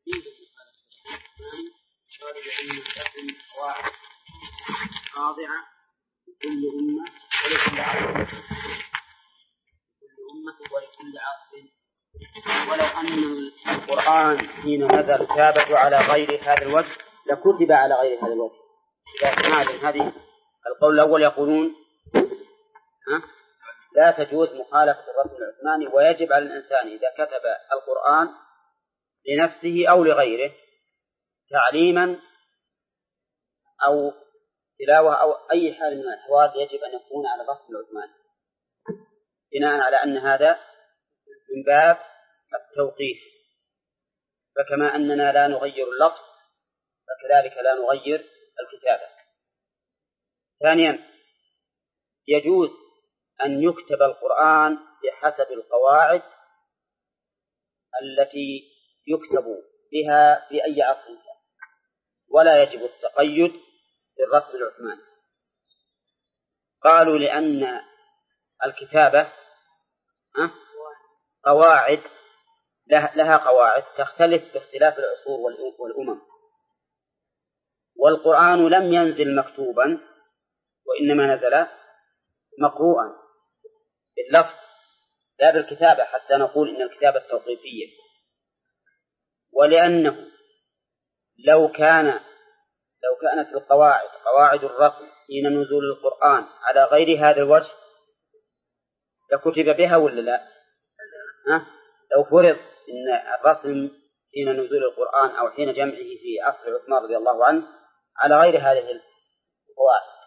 قواعد خاضعة لكل أمة ولكل عصر، لكل أمة ولكل عصر. ولو أن القرآن حين نزل ثابت على غير هذا الوجه لكتب على غير هذا الوجه. إذا سمعتم هذه القول الأول يقولون لا تجوز مخالفة الرسم العثماني، ويجب على الإنسان إذا كتب القرآن لنفسه أو لغيره تعليما أو تلاوة أو أي حال من الأحوال يجب أن يكون على الرسم العثماني، بناء على أن هذا من باب التوقيف. فكما أننا لا نغير اللفظ فكذلك لا نغير الكتابة. ثانيا، يجوز أن يكتب القرآن بحسب القواعد التي يكتب بها في أي عصر كان، ولا يجب التقيد بالرسم العثماني. قالوا لأن الكتابة قواعد لها قواعد تختلف باختلاف العصور والأمم، والقرآن لم ينزل مكتوبا وإنما نزل مقروءا باللفظ لا بالكتابة حتى نقول إن الكتابة توقيفية. ولأنه لو كانت القواعد قواعد الرسم حين نزول القرآن على غير هذا الوجه لكتب بها ولا لا؟ لو فرض إن الرسم حين نزول القرآن أو حين جمعه في عصر عثمان رضي الله عنه على غير هذه القواعد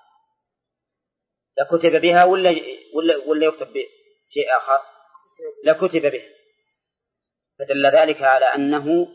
لكتب بها ولا يكتب بشيء آخر؟ لكتب به. فدل ذلك على أن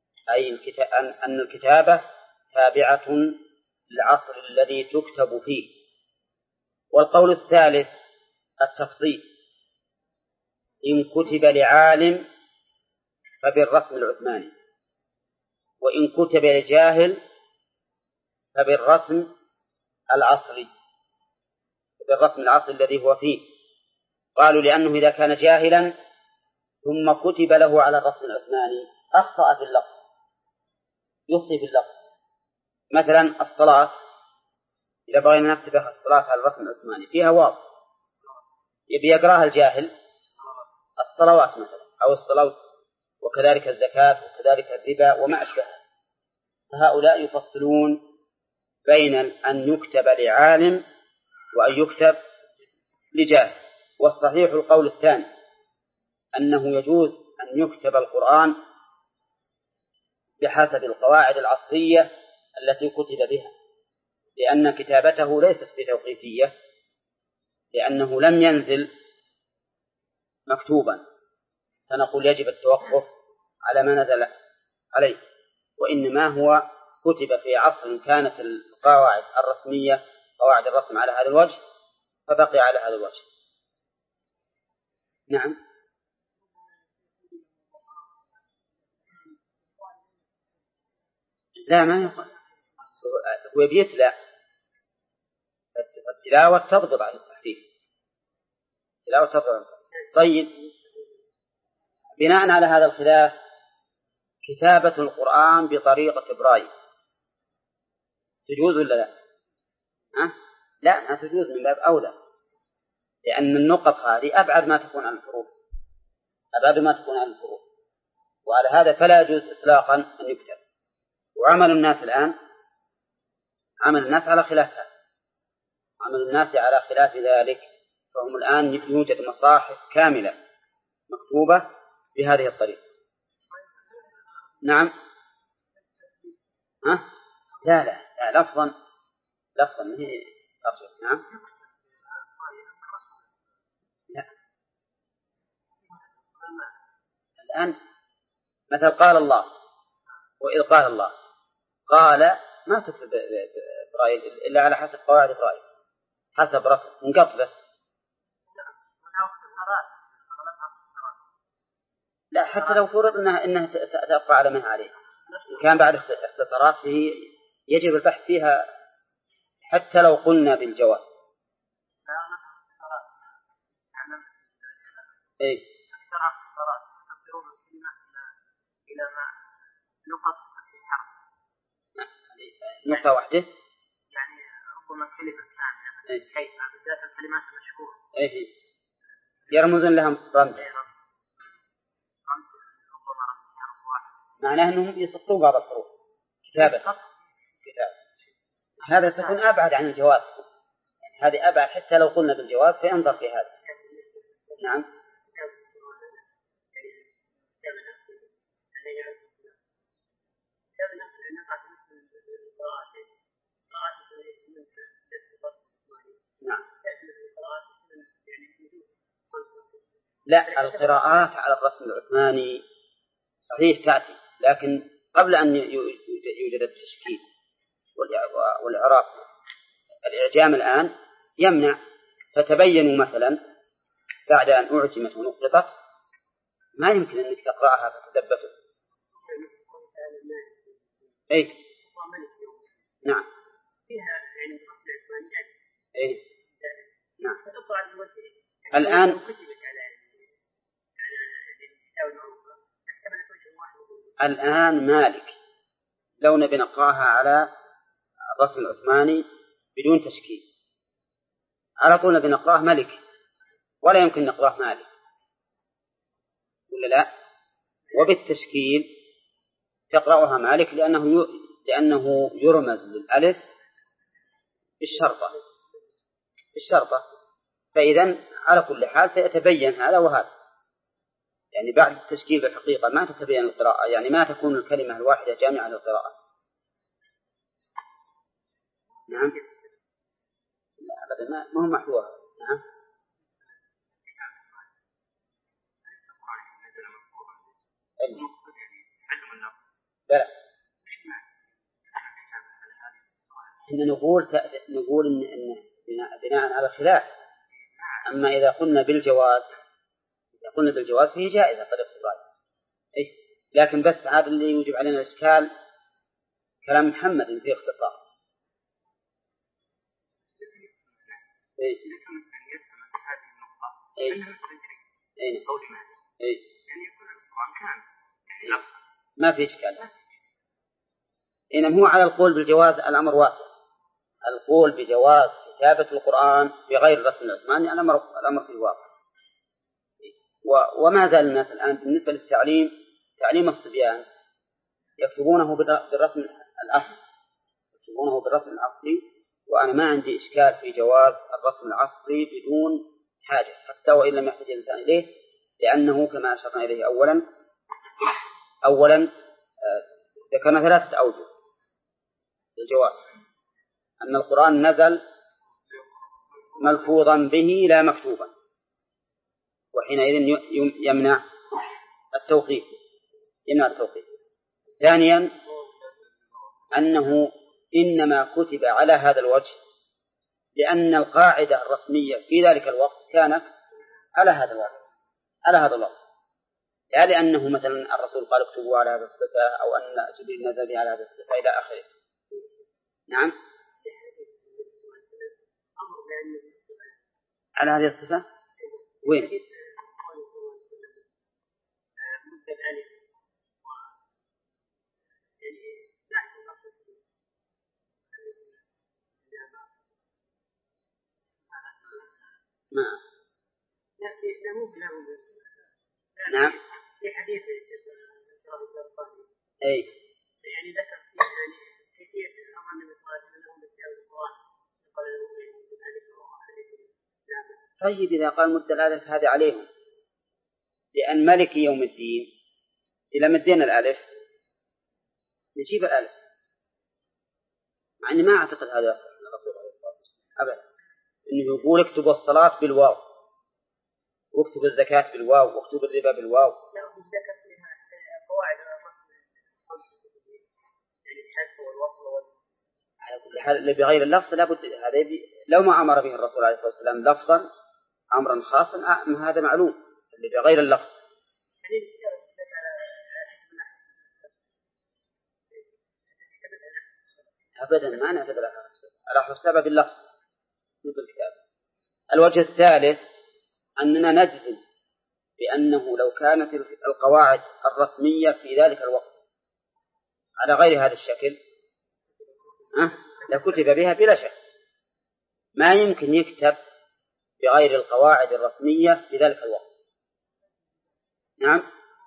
الكتابة تابعة للعصر الذي تكتب فيه. والقول الثالث التفصيل، إن كتب لعالم فبالرسم العثماني، وإن كتب لجاهل فبالرسم العصري، بالرسم العصري الذي هو فيه. قالوا لأنه إذا كان جاهلا ثم كتب له على الرسم العثماني أخطأ في اللفظ، يخطئ في اللفظ. مثلا الصلاة، إذا بغينا نكتب الصلاة على الرسم العثماني فيها واو، يبي يقراها الجاهل الصلوات مثلا أو الصلاة، وكذلك الزكاة وكذلك الربا وما أشبه. فهؤلاء يفصلون بين أن يكتب لعالم وأن يكتب لجاهل. والصحيح القول الثاني أنه يجوز أن يكتب القرآن بحسب القواعد العصرية التي كتب بها، لأن كتابته ليست بتوقيفية، لأنه لم ينزل مكتوبا فنقول يجب التوقف على ما نزل عليه، وإنما هو كتب في عصر كانت القواعد الرسمية قواعد الرسم على هذا الوجه فبقي على هذا الوجه. نعم. لا ما يقال، هو بيتلى، التلاوة تضبط على التحريف، التلاوة تضبط. طيب، بناء على هذا الخلاف كتابة القرآن بطريقة برايل تجوز ولا لا؟ لا، ما تجوز من باب أولى، لأن النقط هذه أبعد ما تكون عن الحروف، أبعد ما تكون عن الحروف، وعلى هذا فلا يجوز إطلاقا أن يكتب. وعمل الناس الآن عمل الناس على خلاف هذا، عمل الناس على خلاف ذلك، فهم الآن يوجد مصاحف كاملة مكتوبة بهذه الطريقة. نعم. لا لا لا، لفظا هي أرجع. نعم. لا. الآن مثل قال الله، وإذ قال الله قال ما تكتب برايل إلا على حسب قواعد برايل، حسب رسم انقط بس. لا، حتى لو فرض إنها تبقى على ما عليه، إن كان بعد اختصارات يجب البحث فيها حتى لو قلنا بالجواز. إيه؟ نقط في الحرف. نقطة واحدة. يعني ربما كلمة كاملة كيف بالذات الكلمات المشهورة. إيه يرمزون لها رمز. معناه أنهم يسقطون بعض الحروف كتابة. هذا تكون أبعد عن الجواز. هذه أبعد حتى لو قلنا بالجواز فينظر في هذا. نعم. نعم. لا القراءات على الرسم العثماني صحيح تأتي، لكن قبل أن يوجد التشكيل والإعراب الإعجام الآن يمنع. فتبينوا مثلا بعد أن أعجمت ونقطت ما يمكن أنك تقرأها فتثبته. أي نعم. أي نعم. الآن مالك لو نبي نقرأها على الرسم العثماني بدون تشكيل على طول نبي نقرأه ملك، ولا يمكن نقرأه مالك ولا لا. وبالتشكيل تقرأها مالك لأنه يرمز للألف بالشرطة. فإذا على كل حال سيتبين هذا وهذا. يعني بعد التشكيل بالحقيقة ما تتبين القراءة، يعني ما تكون الكلمة الواحدة جامعة للقراءة. نعم. لا أبدا ما هو محذور. نعم. لا إحنا نقول إن بناء على خلاف. أما إذا قلنا بالجواز فهي جائزة طريقة الرأي. لكن بس هذا اللي يوجب علينا الإشكال كلام محمد في اختصار. ما في إشكال. إنما هو على القول بالجواز الأمر واسع. القول بجواز كتابة القرآن بغير الرسم العثماني الأمر فيه واقع. وما زال الناس الآن بالنسبة للتعليم تعليم الصبيان يكتبونه بالرسم الأصلي. وأنا ما عندي إشكال في جواز الرسم العصري بدون حاجة حتى وإن لم يحتاج الإنسان إليه، لأنه كما أشرنا إليه أولا ذكرنا 3 أوجه للجواز: أن القرآن نزل ملفوظا به لا مكتوبا، وحينئذ يمنع التوقيف. ثانيا أنه إنما كتب على هذا الوجه لأن القاعدة الرسمية في ذلك الوقت كانت على هذا الوقت، لا لأنه مثلا الرسول قال اكتبوا على هذا الصفة أو أن جبريل نزل على هذا الصفة إلى آخره. نعم. على هذه الصفة وين؟ نعم. في حديث أي يعني ذكر يعني كيفية الأمر النبي صلى الله عليه وسلم بكتابة القرآن قال له طيب إذا قال مد الألف هذا عليهم، لأن ملك يوم الدين إذا مدينا الألف نجيب الألف، مع أني ما أعتقد هذا الرسول عليه الصلاة والسلام أبدا، إنه يقول اكتبوا الصلاة بالواو واكتبوا الزكاة بالواو واكتبوا الربا بالواو. لا الزكاة فيها قواعد يعني الحذف والوصل على كل حال اللي بغير اللفظ لابد هذا لو ما أمر به الرسول عليه الصلاة والسلام لفظا أمرا خاصا هذا معلوم. اللي بغير اللفظ أبدا ما نعتبر على حساب اللفظ مثل الكتاب. الوجه الثالث أننا نجزم بأنه لو كانت القواعد الرسمية في ذلك الوقت على غير هذا الشكل لكتب بها بلا شك. ما يمكن يكتب بغير القواعد الرسمية في ذلك الوقت. نعم.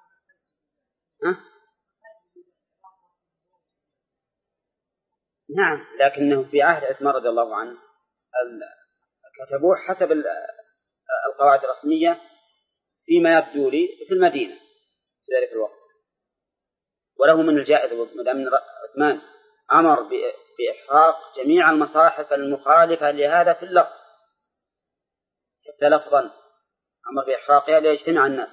نعم، لكنه في عهد عثمان رضي الله عنه كتبوه حسب القواعد الرسمية فيما يبدو لي في المدينة في ذلك الوقت. وله من الجائز من عثمان أمر بإحراق جميع المصاحف المخالفة لهذا في اللفظ حتى لفظا، أمر بإحراقها ليجتمع الناس.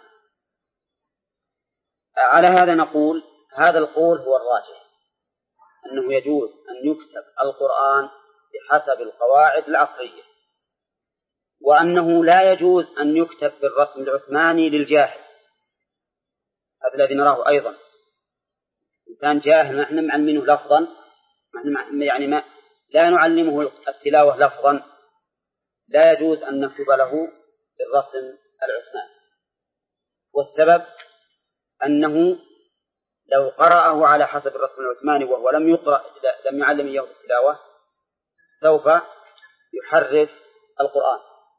على هذا نقول هذا القول هو الراجح، أنه يجوز أن يكتب القرآن بحسب القواعد العصرية، وأنه لا يجوز أن يكتب بالرسم العثماني للجاهل. هذا الذي نراه أيضا. إن كان جاهل نحن نعلمه لفظا، يعني ما لا نعلمه التلاوة لفظا، لا يجوز أن نكتب له بالرسم العثماني. والسبب أنه لو قرأه على حسب الرسم العثماني وهو لم يعلم إياه التلاوة سوف يحرف القرآن.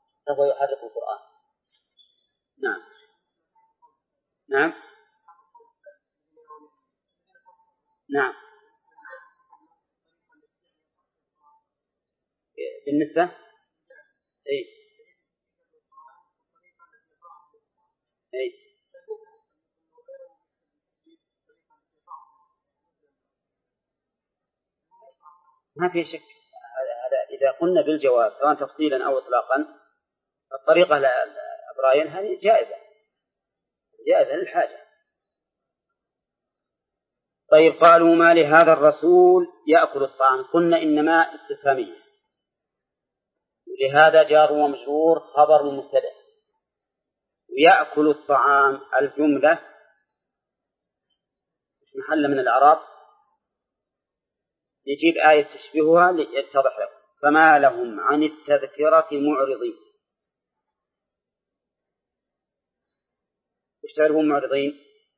نعم. نعم. نعم. بالنسبة ما في شك. هذا إذا قلنا بالجواز سواء تفصيلا أو إطلاقا، الطريقة الأبراين هذه جائزة للحاجة. طيب، قالوا ما لهذا الرسول يأكل الطعام، قلنا إنما استفهامية، لهذا جار ومجرور خبر مبتدأ، ويأكل الطعام الجملة محل من الأعراب، يجيب آية تشبهها ليتضح لكم. فما لهم عن التذكرة معرضين. وش تعرفون معرضين؟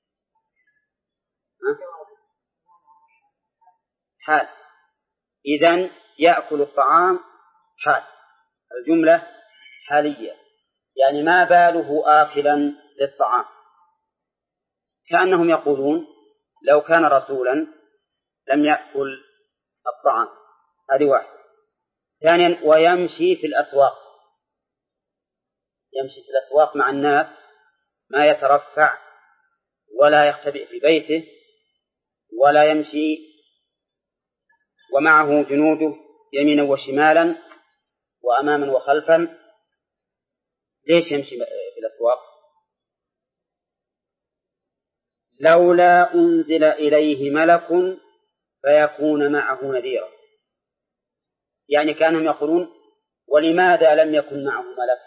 حال. إذن يأكل الطعام حال، الجملة حالية، يعني ما باله آكلا للطعام. كأنهم يقولون لو كان رسولا لم يأكل الطعام. هذه واحدة. ثانيا، ويمشي في الأسواق، يمشي في الأسواق مع الناس، ما يترفع ولا يختبئ في بيته ولا يمشي ومعه جنوده يمينا وشمالا وأماما وخلفا. ليش يمشي في الأسواق؟ لولا أنزل إليه ملك فيكون معه نذيرا. يعني كانهم يقولون ولماذا لم يكن معه ملك؟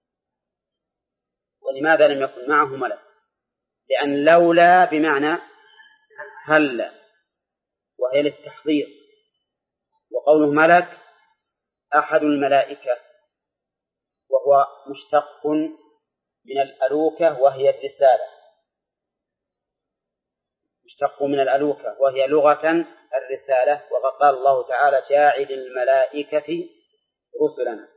ولماذا لم يكن معه ملك؟ لأن لولا بمعنى هل، وهي للتحضير. وقوله ملك أحد الملائكة، وهو مشتق من الألوكة وهي الرسالة، مشتق من الألوكة وهي لغة الرسالة. وقد قال الله تعالى جاعل الملائكة رسلا.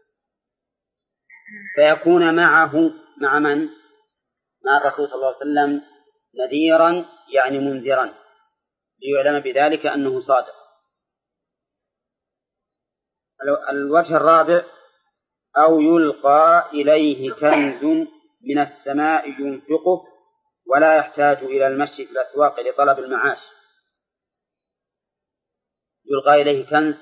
فيكون معه مع من؟ مع الرسول صلى الله عليه وسلم نذيرا، يعني منذرا، ليعلم بذلك أنه صادق. الوجه الرابع، أو يلقى إليه كنز من السماء ينفقه ولا يحتاج إلى المشي في الأسواق لطلب المعاش. يلقى إليه كنز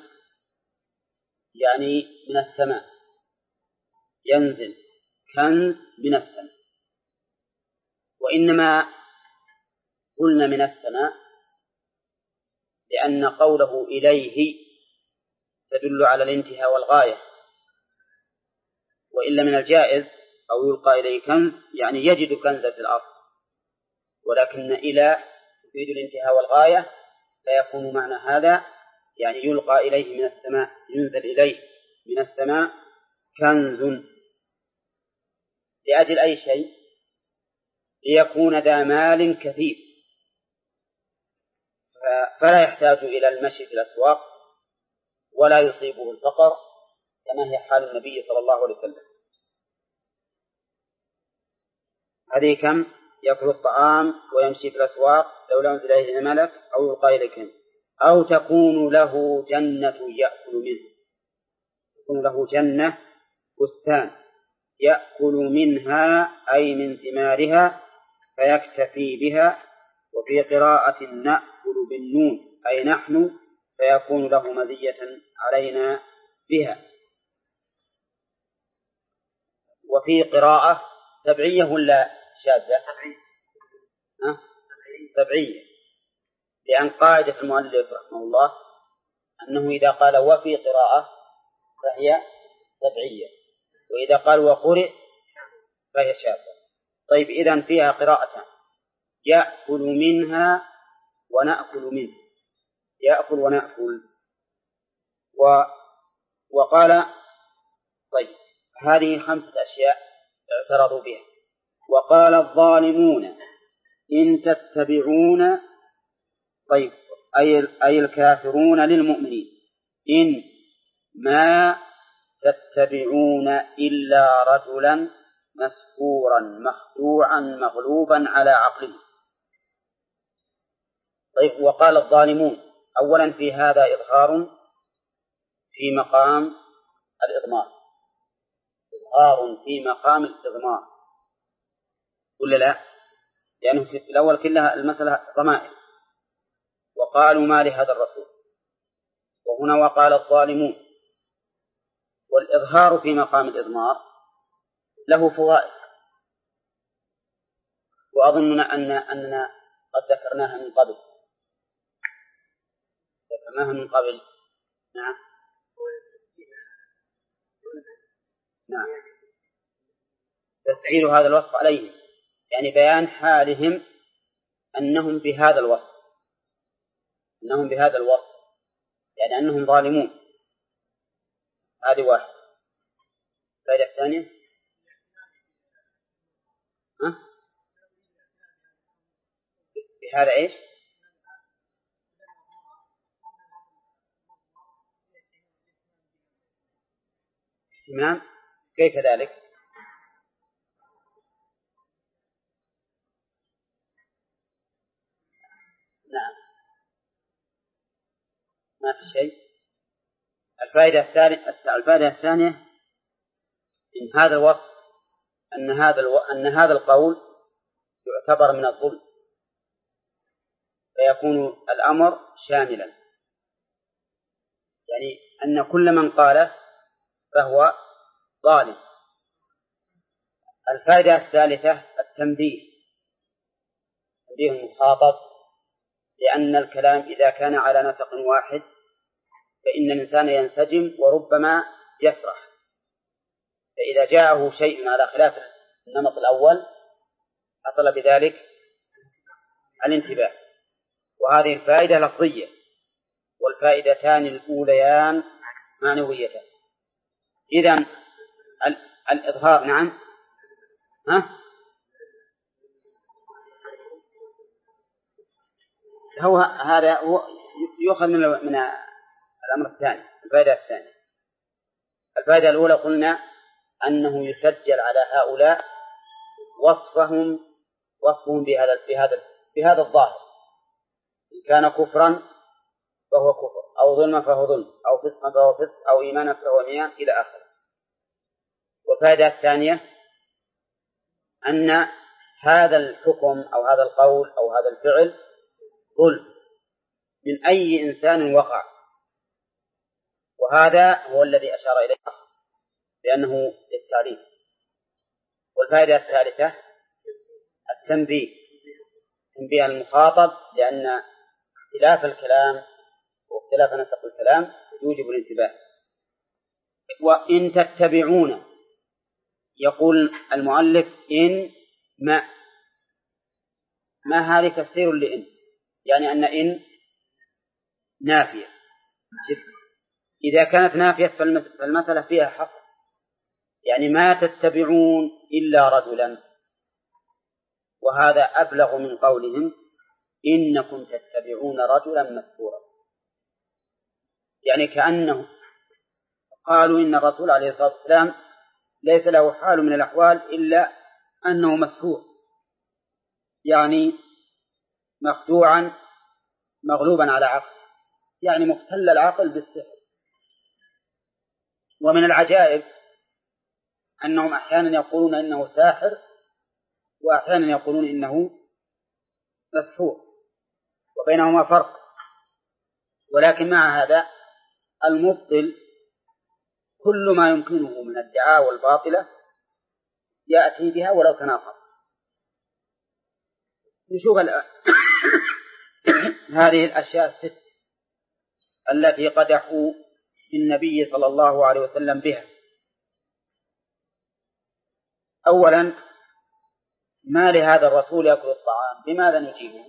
يعني من السماء، ينزل كنز من السماء. وإنما قلنا من السماء لأن قوله إليه تدل على الانتهاء والغاية، وإلا من الجائز أو يلقى إليه كنز يعني يجد كنزا في الأرض، ولكن إلى تفيد الانتهاء والغاية، فيكون معنى هذا يعني يلقى إليه من السماء، ينزل إليه من السماء كنز. لأجل أي شيء؟ ليكون ذا مال كثير. فلا يحتاج إلى المشي في الأسواق ولا يصيبه الفقر كما هي حال النبي صلى الله عليه وسلم. هذه كم يأكل الطعام ويمشي في الأسواق لو أنزل إليه ملك أو يلقى إليه أو تكون له جنة يأكل منه، تكون له جنة بستان يأكل منها أي من ثمارها فيكتفي بها. وفي قراءة نأكل بالنون أي نحن فيكون له مزية علينا بها. وفي قراءة سبعية ولا شاذة؟ سبعية، لأن قاعدة المؤلف رحمه الله أنه إذا قال وفي قراءة فهي سبعية، وإذا قال وقرئ فهي شاذة. طيب إذن فيها قراءتان، يأكل منها ونأكل منه، يأكل ونأكل. وقال طيب هذه 5 أشياء اعترضوا بها. وقال الظالمون إن تتبعون، طيب أي الكافرون للمؤمنين، إن ما تتبعون إلا رجلا مسحورا مخدوعا مغلوبا على عقله. طيب وقال الظالمون، أولا في هذا إظهار في مقام الإضمار، إظهار في مقام الإضمار ولا لا؟ لأنه في الأول كلها المسألة ضمائر، وقالوا ما لهذا الرسول، وهنا وقال الظالمون. والإظهار في مقام الإضمار له فوائد، وأظن أننا قد ذكرناها من قبل. نعم تسهيل هذا الوصف عليهم، يعني بيان حالهم أنهم بهذا الوصف، يعني أنهم ظالمون. هذه واحد. الفائدة الثانية بهذا إيش؟ اهتمام. كيف ذلك؟ نعم ما في شيء. الفائدة الثانية إن هذا الوصف أن هذا القول يعتبر من الظلم، فيكون الأمر شاملا، يعني أن كل من قاله فهو ظالم. الفائدة الثالثة التنبيه المخاطب، لأن الكلام إذا كان على نسق واحد فإن الإنسان ينسجم وربما يسرح، فإذا جاءه شيء على خلاف النمط الأول حصل بذلك الانتباه. وهذه الفائدة لفظية، والفائدتان الأوليان معنويتان. إذن الإظهار نعم هذا يؤخذ من الأمر الثاني. الفائدة الثانية، الفائدة الأولى قلنا أنه يسجل على هؤلاء وصفهم بهذا الظاهر، إن كان كفرا فهو كفر، أو ظلما فهو ظلم، أو فسقا فهو فسق، أو إيمانا فهو إيمان إلى آخره. والفائدة الثانية أن هذا الحكم أو هذا القول أو هذا الفعل ظلم من أي إنسان وقع، وهذا هو الذي أشار إليه لأنه للتعليم. والفائدة الثالثة التنبيه المخاطب، لأن اختلاف الكلام واختلاف نسق الكلام يوجب الانتباه. وإن تتبعون، يقول المؤلف إن ما هذه تفسير لإن، يعني أن إن نافية. إذا كانت نافية فالمسألة فيها حصر، يعني ما تتبعون إلا رجلا، وهذا أبلغ من قولهم إنكم تتبعون رجلا مسحورا، يعني كأنه قالوا إن الرسول عليه الصلاة والسلام ليس له حال من الأحوال إلا أنه مسحور، يعني مخدوعا مغلوبا على عقل، يعني مختل العقل بالسحر. ومن العجائب أنهم أحيانا يقولون إنه ساحر وأحيانا يقولون إنه مسحور، وبينهما فرق. ولكن مع هذا المبطل كل ما يمكنه من الدعاوى والباطلة يأتي بها ولو تناقض. نشوف هذه الأشياء الست التي قدحوا النبي صلى الله عليه وسلم بها. أولا، ما لهذا الرسول يأكل الطعام؟ بماذا نجيبه؟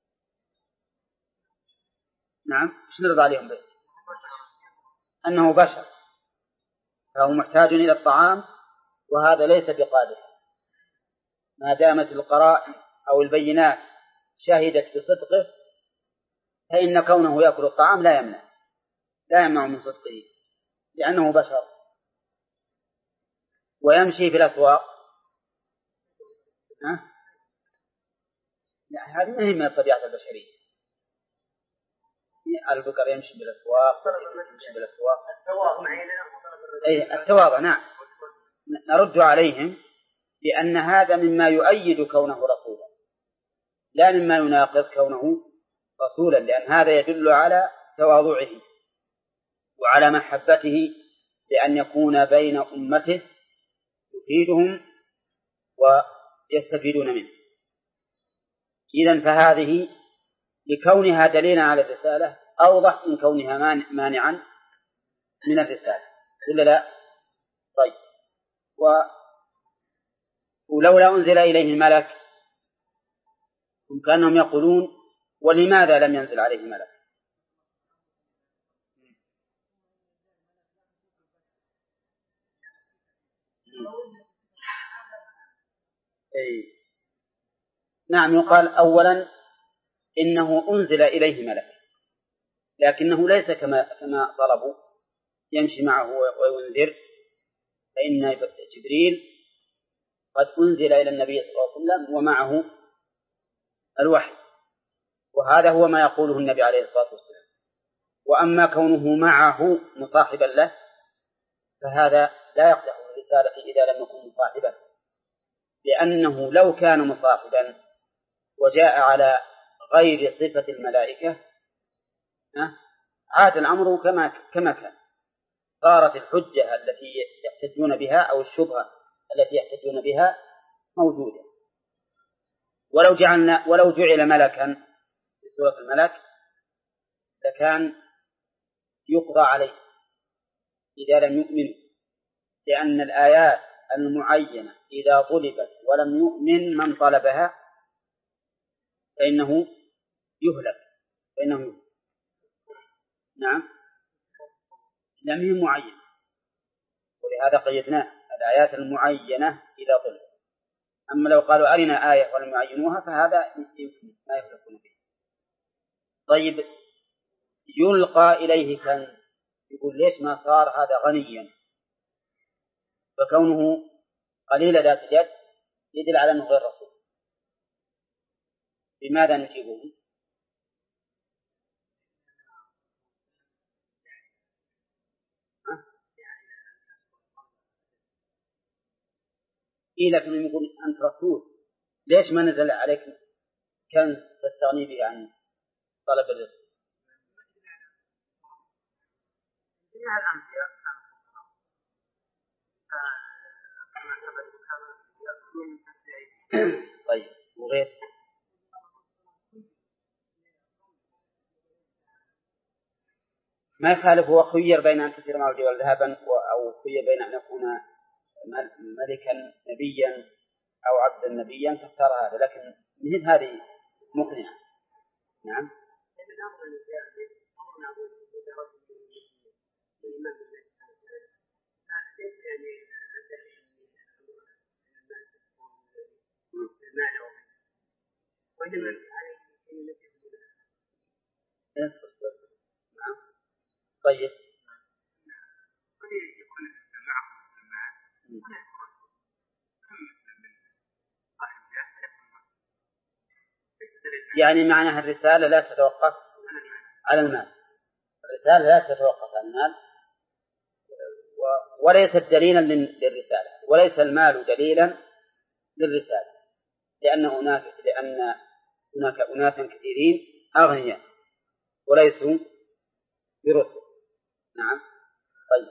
نعم، ايش نرد عليهم به؟ أنه بشر فهو محتاج إلى الطعام، وهذا ليس بقادر ما دامت القرائن أو البينات شهدت بصدقه، فإن كونه يأكل الطعام لا يمنع من صدقه، لأنه بشر ويمشي في الأسواق. لا، هذه ما هي من الطبيعة البشرية. البقر يمشي بالأسواق. التواضع نعم، نرد عليهم بأن هذا مما يؤيد كونه رسولا لا مما يناقض كونه رسولا، لأن هذا يدل على تواضعه وعلى محبته بأن يكون بين أمته يفيدهم ويستفيدون منه. إذن فهذه لكونها دليلا على الرسالة أوضح من كونها مانعا من الرسالة، ولا لا؟ طيب، ولولا أنزل إليه الملك هم كأنهم يقولون ولماذا لم ينزل عليه ملك؟ نعم، يقال أولا إنه أنزل إليه ملك، لكنه ليس كما طلبوا يمشي معه وينذر، فإن جبريل قد أنزل إلى النبي صلى الله عليه وسلم ومعه الوحي، وهذا هو ما يقوله النبي عليه الصلاة والسلام. وأما كونه معه مصاحبا له فهذا لا يقدح الرسالة إذا لم يكن مصاحبا، لأنه لو كان مصاحبا وجاء على غير صفة الملائكة عاد الأمر كما كان، صارت الحجة التي يحتجون بها أو الشبهة التي يحتجون بها موجودة. ولو جعل ملكا بصورة الملك لكان يقضى عليه إذا لم يؤمنوا، لأن الآيات المعينة إذا طلبت ولم يؤمن من طلبها فإنه يهلك. نعم، لم هي معينة، ولهذا قيدناه الآيات المعينة إذا طلبت. أما لو قالوا أرنا آية ولم يعينوها فهذا يمكن ما يفلحون به. طيب، يلقى إليه كنز، يقول ليش ما صار هذا غنيا؟ فكونه قليل ذات يد يدل على أنه غير رسول. بماذا نجيبه؟ لكن يقول أنت رسول، ليش ما نزل عليك كنز تستغني به عن طلب الرزق؟ طيب، وغير ما يخالف، هو خير بين أن تسير معه جبال ذهبا أو خير بين أن يكون ملكا نبيا أو عبدا نبيا، فاختار هذا، لكن من هذه مقنعة. نعم، طيب يعني معناها الرسالة لا تتوقف على المال، الرسالة لا تتوقف على المال وليست دليلا للرسالة، وليس المال دليلا للرسالة، لأن هناك أناسا كثيرين أغنياء وليسوا برسل. نعم. طيب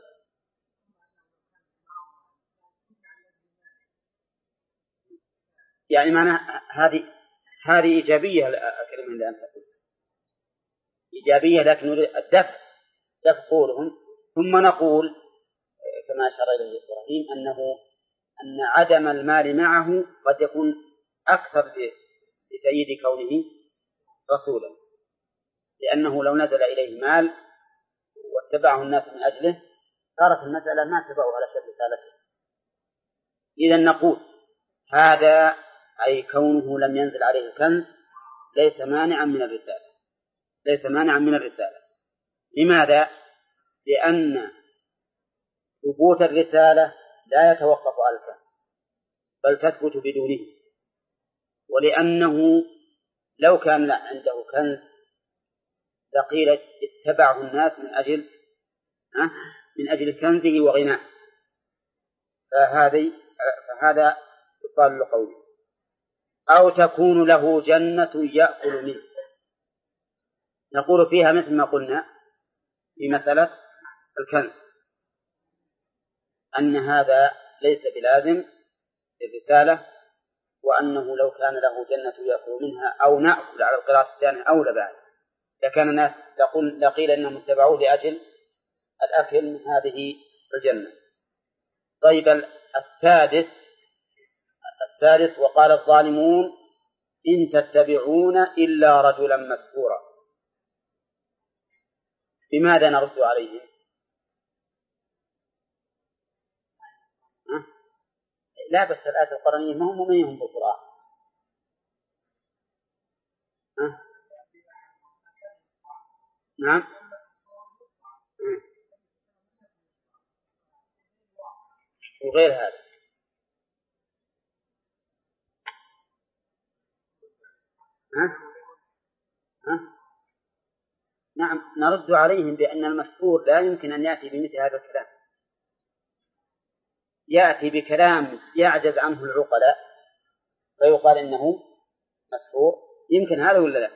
يعني معنى هذه إيجابية الكلمة اللي أنت تقول إيجابية، لكن الدفع قولهم. ثم نقول كما أشار إليه إبراهيم أن عدم المال معه قد يكون أكثر لتأييد كونه رسولا، لأنه لو نزل إليه مال واتبعه الناس من أجله صارت المسألة ما تبعوا على شر رسالته. إذن نقول هذا أي كونه لم ينزل عليه الكنز ليس مانعا من الرسالة، ليس مانعا من الرسالة. لماذا؟ لأن ثبوت الرسالة لا يتوقف على الكنز بل تثبت بدونه، ولأنه لو كان عنده كنز لقيل اتبعه الناس من أجل كنزه وغناه، فهذا يقال له قوله. أو تكون له جنة يأكل منه، نقول فيها مثل ما قلنا في مسألة الكنز أن هذا ليس بلازم للرسالة، وأنه لو كان له جنة يأكل منها أو نأكل على القراءة الثانية أو لا بعد لكان الناس لقيل إنهم اتبعوه لأجل الأكل من هذه الجنة. طيب الثالث وقال الظالمون إن تتبعون إلا رجلا مسحورا. بماذا نرد عليهم؟ لا بس الآية القرآنية ما هم مؤمنين بالقرآن. نعم. وغير هذا نعم نرد عليهم بأن المسحور لا يمكن أن يأتي بمثل هذا الكلام، يأتي بكلام يعجز عنه العقلاء فيقال إنه مسحور. يمكن هذا ولا لا؟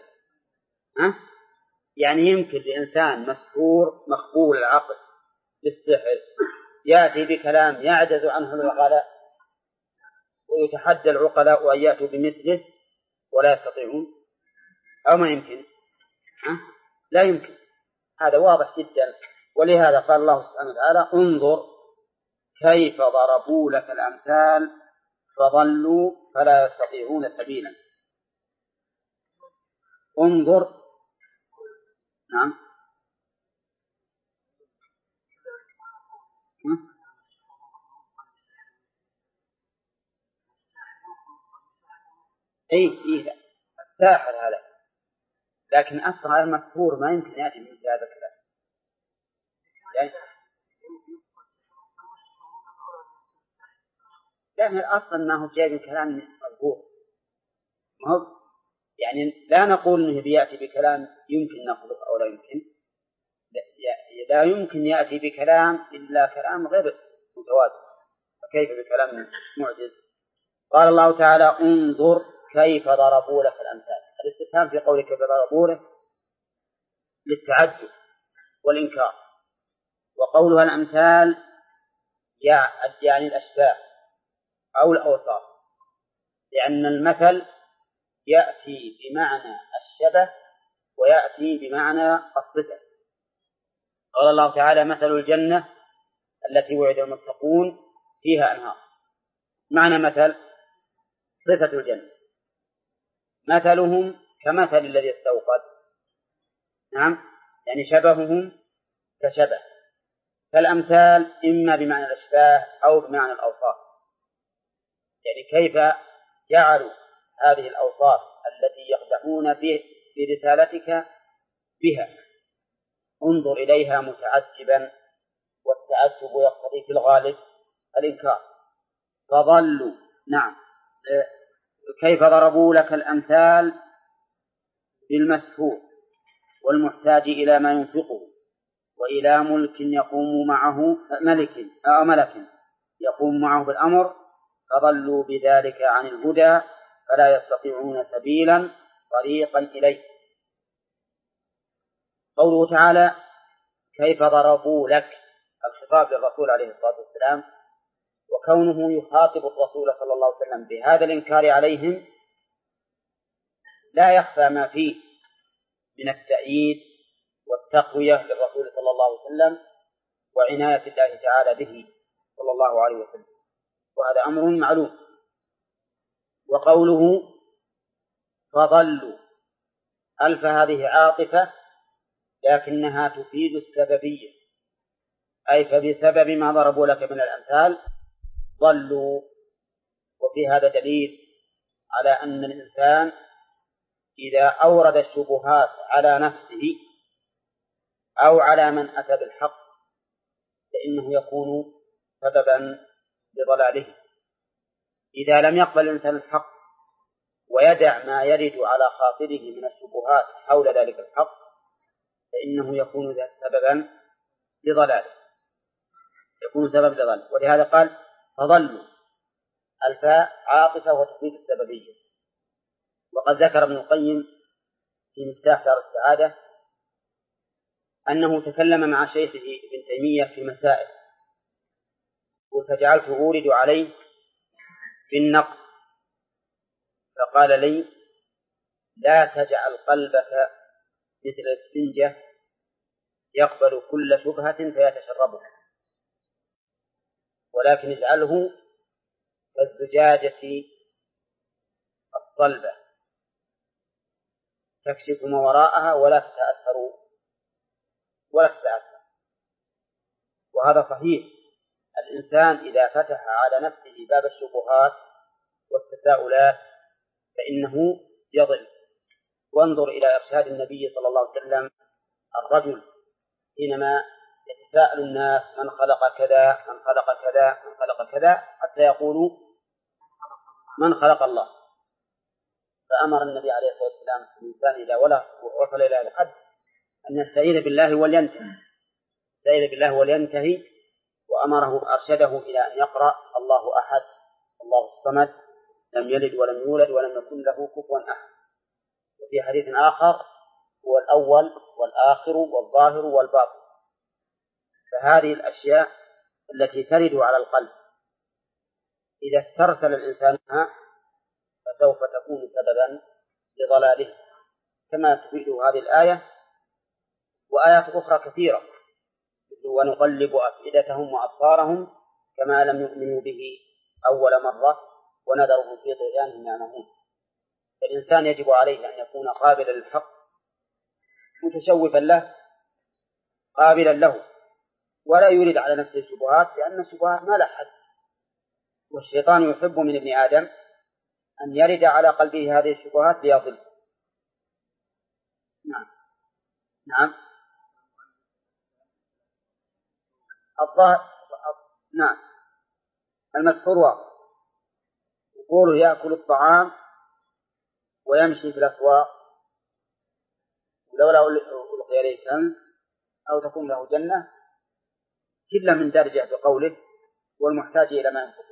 يعني يمكن لإنسان مسحور مخبول العقل بالسحر يأتي بكلام يعجز عنه العقلاء ويتحدى العقلاء أن يأتوا بمثله ولا يستطيعون؟ أو ما يمكن؟ لا يمكن. هذا واضح جدا. ولهذا قال الله سبحانه وتعالى انظر كيف ضربوا لك الأمثال فضلوا فلا يستطيعون سبيلا. انظر. نعم. إيه الساحر هذا، لكن أصلا المسحور ما يمكن يأتي من هذا الكلام يعني. لأن أصلا ما هو جاي بكلام مضبوط، ما هو يعني لا نقول إنه بيأتي بكلام يمكن نخلق أو لا يمكن، لا يمكن يأتي بكلام إلا كلام غير متواتر، فكيف بكلام معجز؟ قال الله تعالى انظر كيف ضربوا لك الأمثال. الاستفهام في قوله كيف ضربوا لك للتعجب والإنكار، وقولها الأمثال يعني الأشباه أو الأوصاف، لأن المثل يأتي بمعنى الشبه ويأتي بمعنى الصفة. قال الله تعالى مثل الجنة التي وعد المتقون فيها أنهار. معنى مثل صفة الجنة، مثلهم كمثل الذي استوقد. نعم يعني شبههم كشبه. فالأمثال إما بمعنى الأشباه أو بمعنى الأوصاف، يعني كيف جعلوا هذه الأوصاف التي يقدحون برسالتك بها انظر إليها متعجبا، والتعجب يقتضي في الغالب الإنكار. فضلوا. نعم. كيف ضربوا لك الأمثال بالمسفور والمحتاج إلى ما ينفقه، وإلى ملك يقوم معه ملك يقوم معه بالأمر، فضلوا بذلك عن الهدى فلا يستطيعون سبيلا طريقا إليه. قوله تعالى كيف ضربوا لك، الخطاب للرسول عليه الصلاة والسلام، وكونه يخاطب الرسول صلى الله عليه وسلم بهذا الإنكار عليهم لا يخفى ما فيه من التأييد والتقوية للرسول صلى الله عليه وسلم وعناية الله تعالى به صلى الله عليه وسلم، وهذا أمر معلوم. وقوله فضلوا، ألف هذه عاطفة لكنها تفيد السببية، أي فبسبب ما ضربوا لك من الأمثال ضلوا. وفي هذا دليل على أن الإنسان إذا أورد الشبهات على نفسه أو على من أتى بالحق فإنه يكون سببا لضلاله. إذا لم يقبل الإنسان الحق ويدع ما يرد على خاطره من الشبهات حول ذلك الحق فإنه يكون سببا لضلاله، يكون سبب لضلاله. ولهذا قال فضلوا، الفاء عاطفة وتفيد السببية. وقد ذكر ابن القيم في مفتاح دار السعادة أنه تكلم مع شيخه ابن تيمية في مسائل، فجعلت أورد عليه بالنقد، فقال لي لا تجعل قلبك مثل السنجة يقبل كل شبهة فيتشربها، ولكن اجعله كالزجاجة الصلبة تكشف ما وراءها ولا تتأثر. وهذا صحيح، الإنسان إذا فتح على نفسه باب الشبهات والتساؤلات فإنه يضل. وانظر إلى إرشاد النبي صلى الله عليه وسلم الرجل حينما يتساءل الناس من خلق كذا من خلق كذا من خلق كذا حتى يقولوا من خلق الله، فأمر النبي عليه الصلاة والسلام الإنسان إذا وصل إلى هذا الحد أن يستعيذ بالله ولينتهي، وأمره أرشده إلى أن يقرأ الله أحد الله الصمد لم يلد ولم يولد ولم يكن له كفوا أحد. وفي حديث آخر هو الأول والآخر والظاهر والباطن. فهذه الأشياء التي ترد على القلب إذا استرسل الإنسان فسوف تكون سببا لضلاله، كما تفيد هذه الآية وآيات أخرى كثيرة، ونقلب أفئدتهم وأبصارهم كما لم يؤمنوا به أول مرة ونذرهم في طغيانهم يعمهون. فالإنسان يجب عليه أن يكون قابلا للحق متشوفا له قابلا له، ولا يريد على نفسه الشبهات، لأن الشبهات ما لها حد، والشيطان يحب من ابن آدم أن يرد على قلبه هذه الشبهات ليضل. نعم الظاهر. نعم المسحور واضح، يقول يأكل الطعام ويمشي في الأسواق ولولا ألقي عليه كنز أو تكون له جنة كلا من درجة بقوله والمحتاج إلى ما ينفقه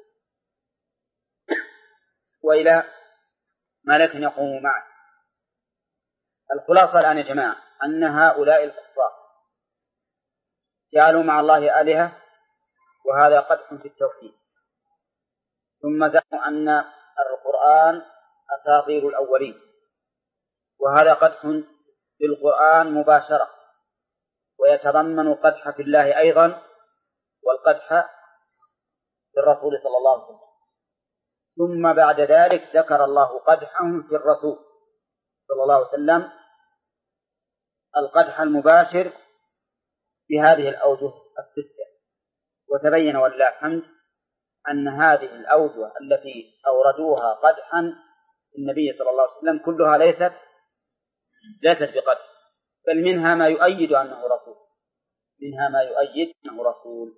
وإلى ملك يقوم معه. الخلاصة الآن يا جماعة أن هؤلاء الكفار جعلوا مع الله آلهة، وهذا قدح في التوحيد. ثم زعموا أن القرآن أساطير الأولين، وهذا قدح في القرآن مباشرة، ويتضمن قدح في الله أيضا والقدح في الرسول صلى الله عليه وسلم. ثم بعد ذلك ذكر الله قدحهم في الرسول صلى الله عليه وسلم القدح المباشر بهذه الأوجه الستة. وتبين ولله الحمد أن هذه الأوجه التي أوردوها قدحا النبي صلى الله عليه وسلم كلها ليست بقدح، بل منها ما يؤيد أنه رسول منها ما يؤيد أنه رسول.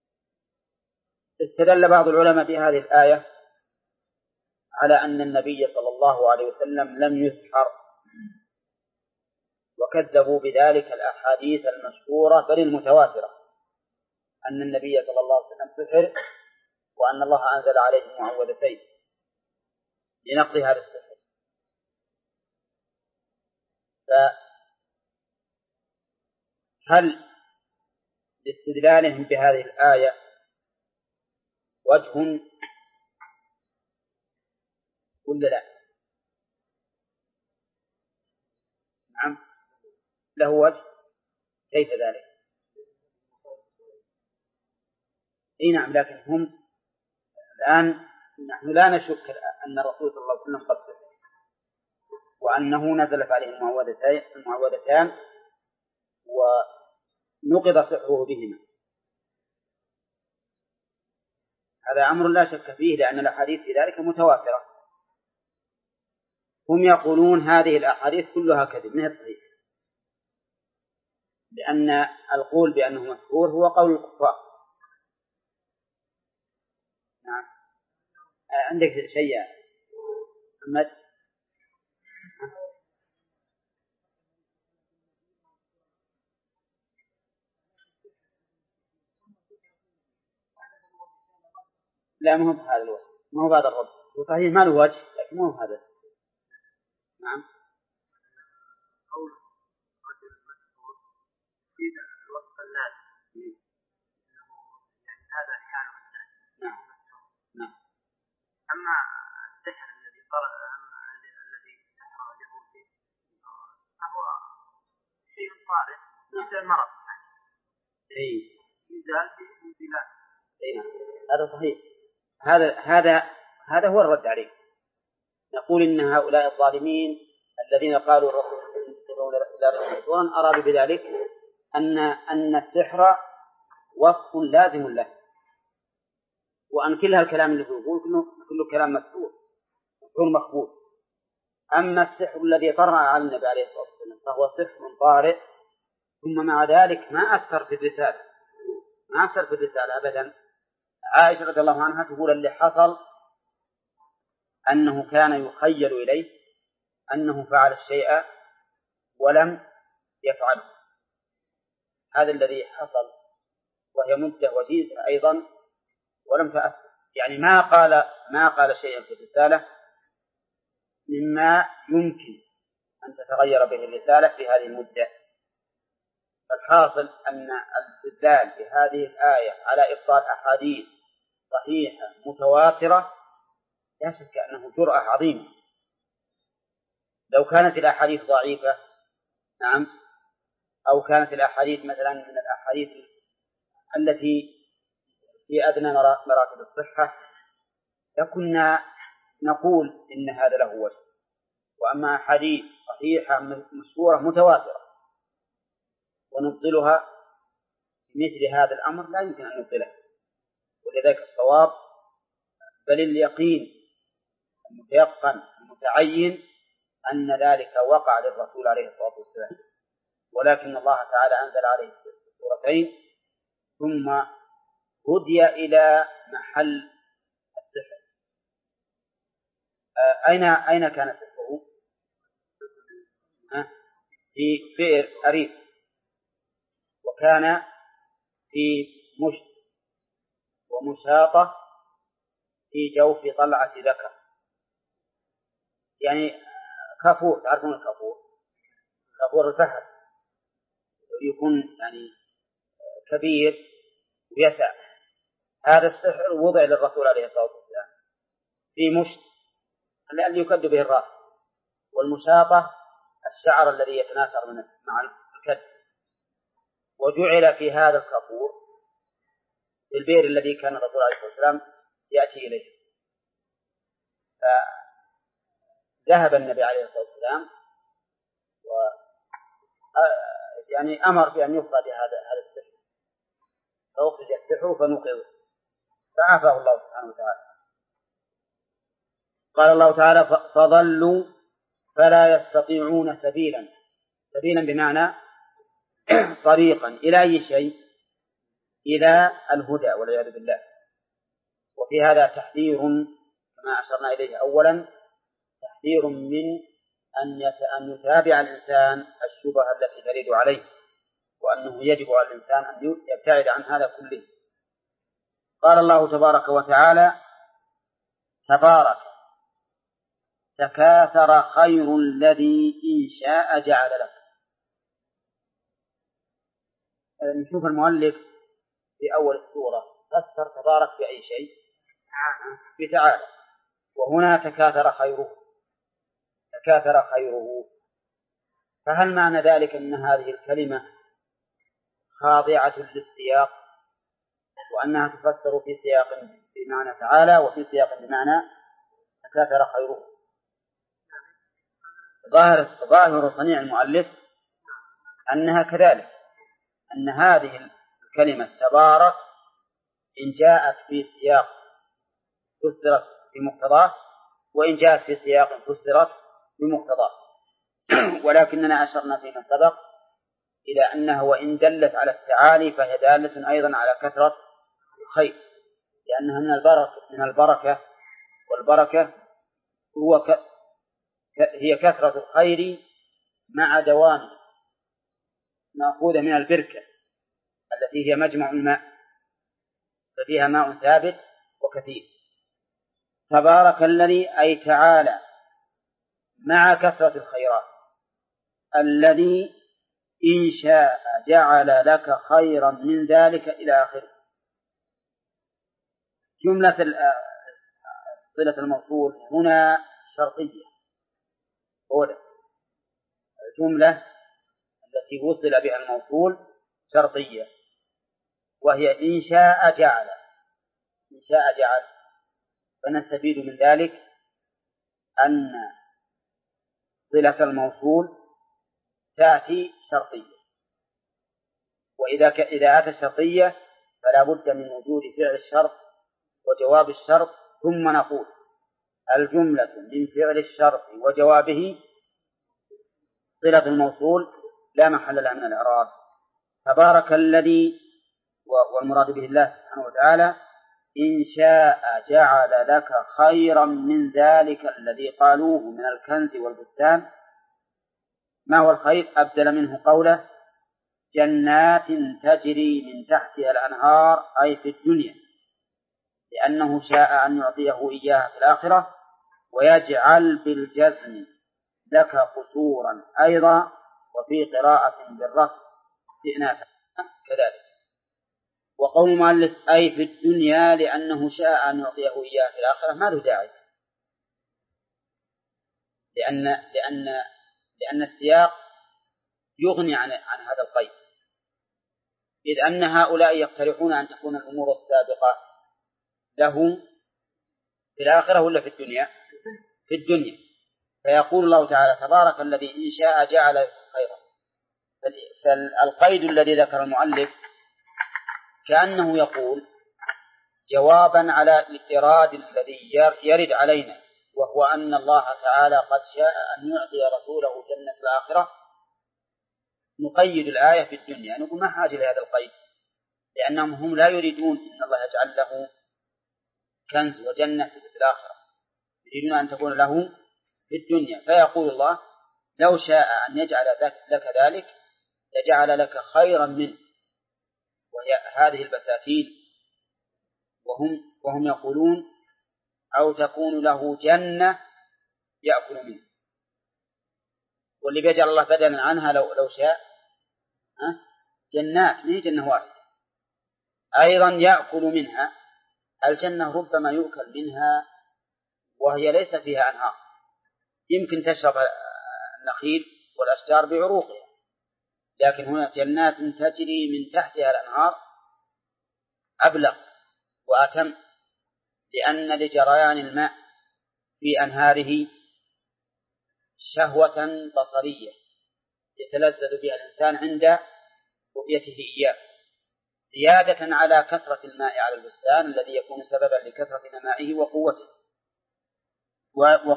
استدل بعض العلماء في هذه الآية على أن النبي صلى الله عليه وسلم لم يسحر، وكذبوا بذلك الأحاديث المشهورة بل المتواترة أن النبي صلى الله عليه وسلم سحر، وأن الله أنزل عليه معوذتين لنقض هذا السحر. فهل لاستدلالهم بهذه الآية وجه ولا لا؟ نعم له وجه. كيف ذلك؟ اي نعم، لكن هم الآن نحن لا نشك أن الرسول صلى الله عليه وسلم قد سحر، وأنه نزلت عليه المعوذتان ونقض سحره بهما. هذا أمر لا شك فيه، لأن الأحاديث في ذلك متواترة. هم يقولون هذه الأحاديث كلها كذب، ما هي صحيح، لأن القول بأنه مسحور هو قول الكفار. نعم. عندك شيء يا محمد؟ لا، ما هو بهذا الوجه، ما هو بهذا الرد، وصحيح ما له وجه لكن ما هو هذا. نعم. قول رجل مسحور في الوصف اللازم يعني هذا حال الناس. نعم. نعم. أما السحر الذي سحره اليهود فهو شيء طارئ مثل المرض، يزال بانزلال. هذا صحيح. هذا هو الرد عليه. نقول إن هؤلاء الظالمين الذين قالوا الرسول لا أرادوا بذلك أن السحر وصف لازم له، وأن كل هالكلام اللي يقول كله كلام مسحور مقبول. أما السحر الذي طرأ على النبي عليه الصلاة والسلام فهو سحر طارئ، ثم مع ذلك ما أثر في الرسالة أبدا. عائشة رضي الله عنها تقول اللي حصل أنه كان يخيل إليه أنه فعل الشيء ولم يفعله. هذا الذي حصل، وهي مدة وجيزة أيضا ولم تأثر، يعني ما قال شيئا في الرسالة مما يمكن أن تتغير به الرسالة في هذه المدة. فالحاصل أن الاستدلال بهذه الآية على إبطال أحاديث صحيحة متواترة لا شك أنه جرأة عظيمة. لو كانت الأحاديث ضعيفة، نعم، أو كانت الأحاديث مثلا من الأحاديث التي في أدنى مراتب الصحة لكنا نقول إن هذا له وجه. وأما أحاديث صحيحة مشهورة متواترة ونبطلها مثل هذا الأمر لا يمكن أن نبطله. ولذلك الصواب بل اليقين المتيقن المتعين أن ذلك وقع للرسول عليه الصلاة والسلام، ولكن الله تعالى أنزل عليه السورتين ثم هدي إلى محل السحر. أين كان سحره؟ في بئر أريس، وكان في مشت ومشاطة في جوف طلعة ذكر، يعني كافور، تعرفون الكافور؟ كافور الفحل يكون يعني كبير ويسع. هذا السحر وضع للرسول عليه الصلاة والسلام في مشت اللي يكد به الرأس، والمشاطة الشعر الذي يتناثر مع الكد، وجعل في هذا الكافور في البئر الذي كان الرسول عليه الصلاة والسلام يأتي إليه. فذهب النبي عليه الصلاة والسلام يعني أمر بأن يفقد هذا السحر، فأخرج السحر فنقض، فعافاه الله سبحانه وتعالى. قال الله تعالى فضلوا فلا يستطيعون سبيلا بمعنى طريقا إلى أي شيء؟ إلى الهدى والعياذ بالله. وفي هذا تحذير كما أشرنا إليه أولا، تحذير من أن يتابع الإنسان الشبهة التي ترد عليه، وأنه يجب على الإنسان أن يبتعد عن هذا كله. قال الله تبارك وتعالى: تبارك تكاثر خير الذي إن شاء جعل لك. نشوف المؤلف في أول السورة فسر تبارك بأي شيء؟ بتعالى. وهنا تكاثر خيره، تكاثر خيره. فهل معنى ذلك أن هذه الكلمة خاضعة للسياق، وأنها تفسر في سياق بمعنى تعالى وفي سياق بمعنى تكاثر خيره؟ ظاهر صنيع المؤلف أنها كذلك، أن هذه الكلمة تبارك إن جاءت في سياق فسرت بمقتضاه، وإن جاءت في سياق فسرت بمقتضاه. ولكننا أشرنا فيما سبق إلى أنها وإن دلت على التعالي فهي دالة أيضا على كثرة الخير، لأنها من البركة، والبركة هي كثرة الخير مع دوام، مأخوذة من البركة التي هي مجمع الماء، ففيها ماء ثابت وكثير. تبارك الذي أي تعالى مع كثرة الخيرات، الذي إن شاء جعل لك خيرا من ذلك إلى آخره. جملة صلة الموصول هنا شرطية، أولا الجملة التي وصل بها الموصول شرطية، وهي إن شاء جعل. إن شاء جعل، فنستفيد من ذلك أن صلة الموصول تأتي شرطية، وإذا أتى شرطية فلا بد من وجود فعل الشرط وجواب الشرط، ثم نقول الجملة من فعل الشرط وجوابه صلة الموصول لا محل لها من الإعراب. تبارك الذي، والمراد به الله سبحانه وتعالى، إن شاء جعل لك خيرا من ذلك الذي قالوه من الكنز والبستان. ما هو الخير؟ أبدل منه قوله جنات تجري من تحتها الأنهار، أي في الدنيا، لأنه شاء أن يعطيه إياها في الآخرة، ويجعل بالجزم لك قصورا أيضا، وفي قراءة بالرفع استئنافا كذلك. وقول المؤلف أي في الدنيا لأنه شاء أن يعطيه إياها في الآخرة ما له داعي، لأن السياق يغني عن هذا القيد، إذ أن هؤلاء يقترحون أن تكون الأمور السابقة له في الآخرة ولا في الدنيا؟ في الدنيا. فيقول الله تعالى تبارك الذي إن شاء جعل خيرا. فالقيد الذي ذكر المؤلف كأنه يقول جوابا على الإراد الذي يرد علينا، وهو أن الله تعالى قد شاء أن يعطي رسوله جنة الآخرة. نقيد الآية في الدنيا، نقول ما حاجة لهذا القيد، لأنهم هم لا يريدون أن الله يجعل له كنز وجنة في الآخرة، يريدون أن تكون له في الدنيا. فيقول الله لو شاء أن يجعل لك ذلك لجعل لك خيرا منه، وهي هذه البساتين. وهم يقولون أو تكون له جنة يأكل منه، واللي بيجعل الله بدلا عنها لو شاء جنات، ما هي جنة واحدة أيضا يأكل منها. الجنة ربما يؤكل منها وهي ليس فيها أنهار، يمكن تشرب النخيل والأشجار بعروقها، لكن هنا جنات تجري من تحتها الأنهار أبلغ وأتم، لأن لجريان الماء في أنهاره شهوة بصرية يتلذذ بها الإنسان عند رؤيته إياه، زيادة على كثرة الماء على البستان الذي يكون سببا لكثرة نمائه وقوته.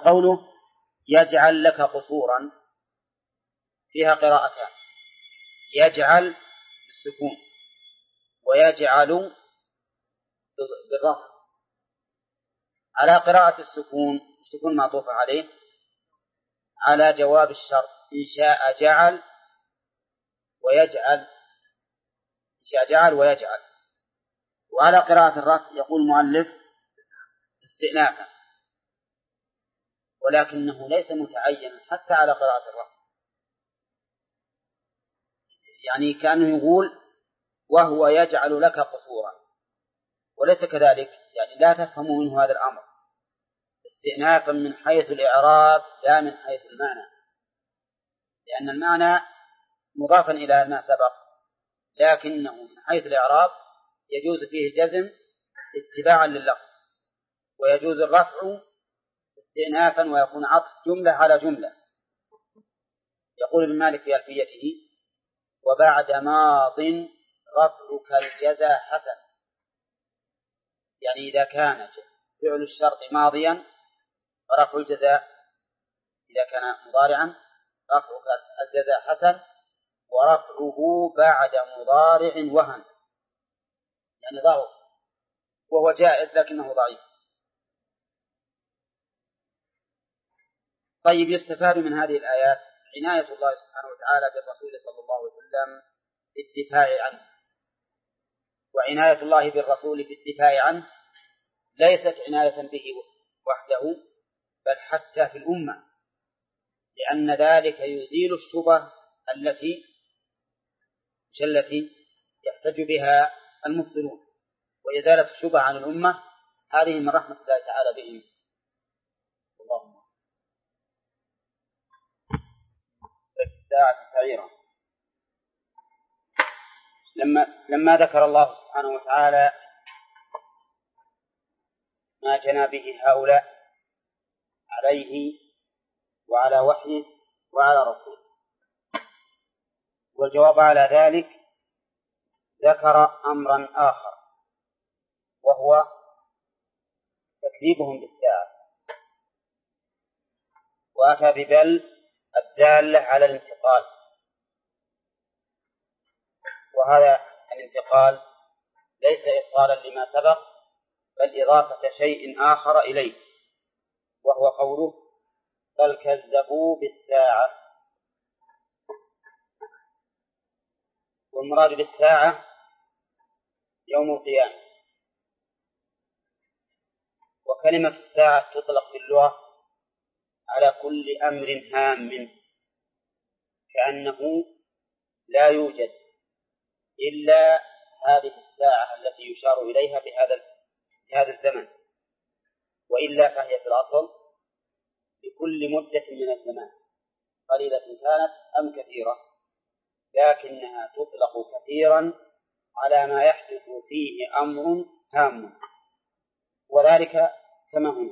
وقوله يجعل لك قصورا فيها قراءتان، يجعل بالسكون، ويجعل بالرفع. على قراءة السكون تكون معطوفة عليه على جواب الشرط إن شاء جعل ويجعل، إن شاء جعل ويجعل. وعلى قراءة الرفع يقول المؤلف استئنافا، ولكنه ليس متعينا حتى على قراءة الرفع، يعني كأنه يقول وهو يجعل لك قصورا، وليس كذلك، يعني لا تفهموا منه هذا الأمر استئنافا من حيث الإعراب لا من حيث المعنى، لأن المعنى مضافا إلى ما سبق، لكنه من حيث الإعراب يجوز فيه الجزم اتباعا لللفظ، ويجوز الرفع استئنافا ويكون عطف جملة على جملة. يقول ابن مالك في ألفيته وبعد ماض رفعك الجزاء حسن، يعني إذا كان فعل الشرط ماضيا فرفع الجزاء، إذا كان مضارعا رفعك الجزاء حسن، ورفعه بعد مضارع وهن، يعني ضعف، وهو جائز لكنه ضعيف. طيب، يستفاد من هذه الآيات عناية الله سبحانه وتعالى بالرسول صلى الله عليه وسلم في الدفاع عنه، وعناية الله بالرسول في الدفاع عنه ليست عناية به وحده بل حتى في الأمة، لأن ذلك يزيل الشبه التي يحتج بها المبطلون، وإزالة الشبه عن الأمة هذه من رحمة الله تعالى بهم. اللهم الساعة سعيرا. لما ذكر الله سبحانه وتعالى ما جنى به هؤلاء عليه وعلى وحيه وعلى رسوله، والجواب على ذلك ذكر أمرا آخر، وهو تكذيبهم بالساعة، وأتى ببل الدالة على الانتقال، وهذا الانتقال ليس إبطالا لما سبق بل إضافة شيء آخر إليه، وهو قوله بل كذبوا بالساعة. والمراد بالساعة يوم القيامة. وكلمة الساعة تطلق في اللغة على كل أمر هام، كأنه لا يوجد إلا هذه الساعة التي يشار إليها بهذا الزمن، وإلا فهي في الأصل بكل مدة من الزمان، قليلة كانت أم كثيرة، لكنها تطلق كثيرا على ما يحدث فيه أمر هام، وذلك كما هنا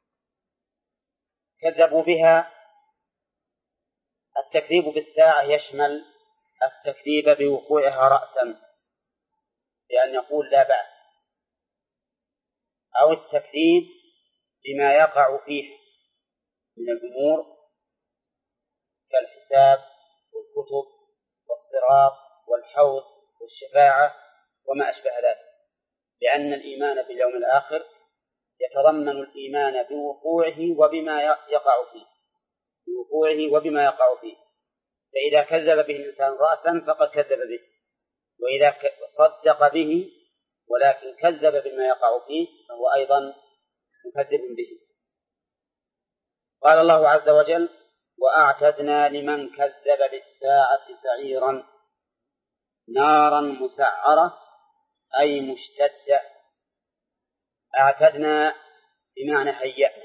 كذبوا بها. التكذيب بالساعة يشمل التكذيب بوقوعها رأسا بأن يقول لا بأس، أو التكذيب بما يقع فيه من الأمور كالحساب والكتب والصراط والحوض والشفاعة وما أشبه ذلك، لأن الإيمان باليوم الآخر يتضمن الإيمان بوقوعه وبما يقع فيه، فإذا كذب به الإنسان رأسا فقد كذب به، وإذا صدق به ولكن كذب بما يقع فيه فهو أيضا مكذب به. قال الله عز وجل وأعتدنا لمن كذب بالساعة سعيرا نارا مسعرة أي مشتدة. أعتدنا بمعنى هيأنا،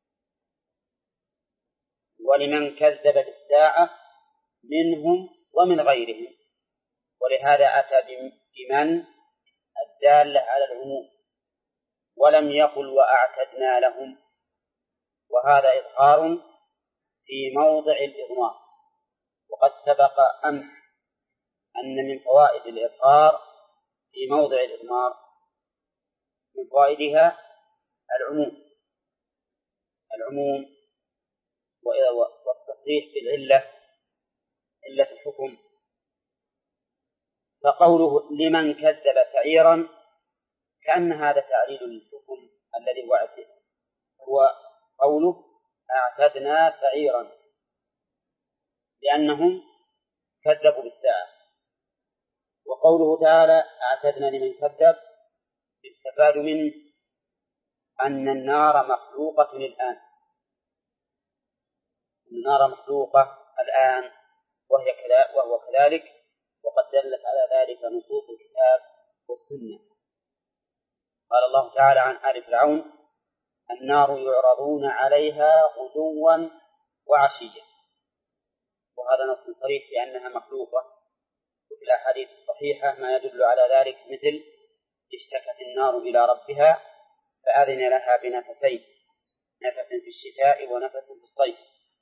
ولمن كذب بالساعة منهم ومن غيرهم، ولهذا أتى بمن الدالة على العموم ولم يقل وأعتدنا لهم، وهذا إظهار في موضع الإضمار. وقد سبق أمس أن من فوائد الإظهار في موضع الإضمار من فوائدها العموم والتصريح بالعلة، علة الحكم فقوله لمن كذب سعيرا كأن هذا تعليل للحكم الذي هو قوله أعتدنا سعيرا لأنهم كذبوا بالساعة. وقوله تعالى أعتدنا لمن كذب يستفاد منه أن النار مخلوقة الآن، النار مخلوقة الآن وهو كذلك، وقد دلت على ذلك نصوص الكتاب والسنة. قال الله تعالى عن آل فرعون النار يعرضون عليها غدوا وعشيا، وهذا نص صريح بأنها مخلوقة، وفي الأحاديث الصحيحة ما يدل على ذلك مثل اشتكت النار إلى ربها فأذن لها بنفسين، نفس في الشتاء ونفس في الصيف.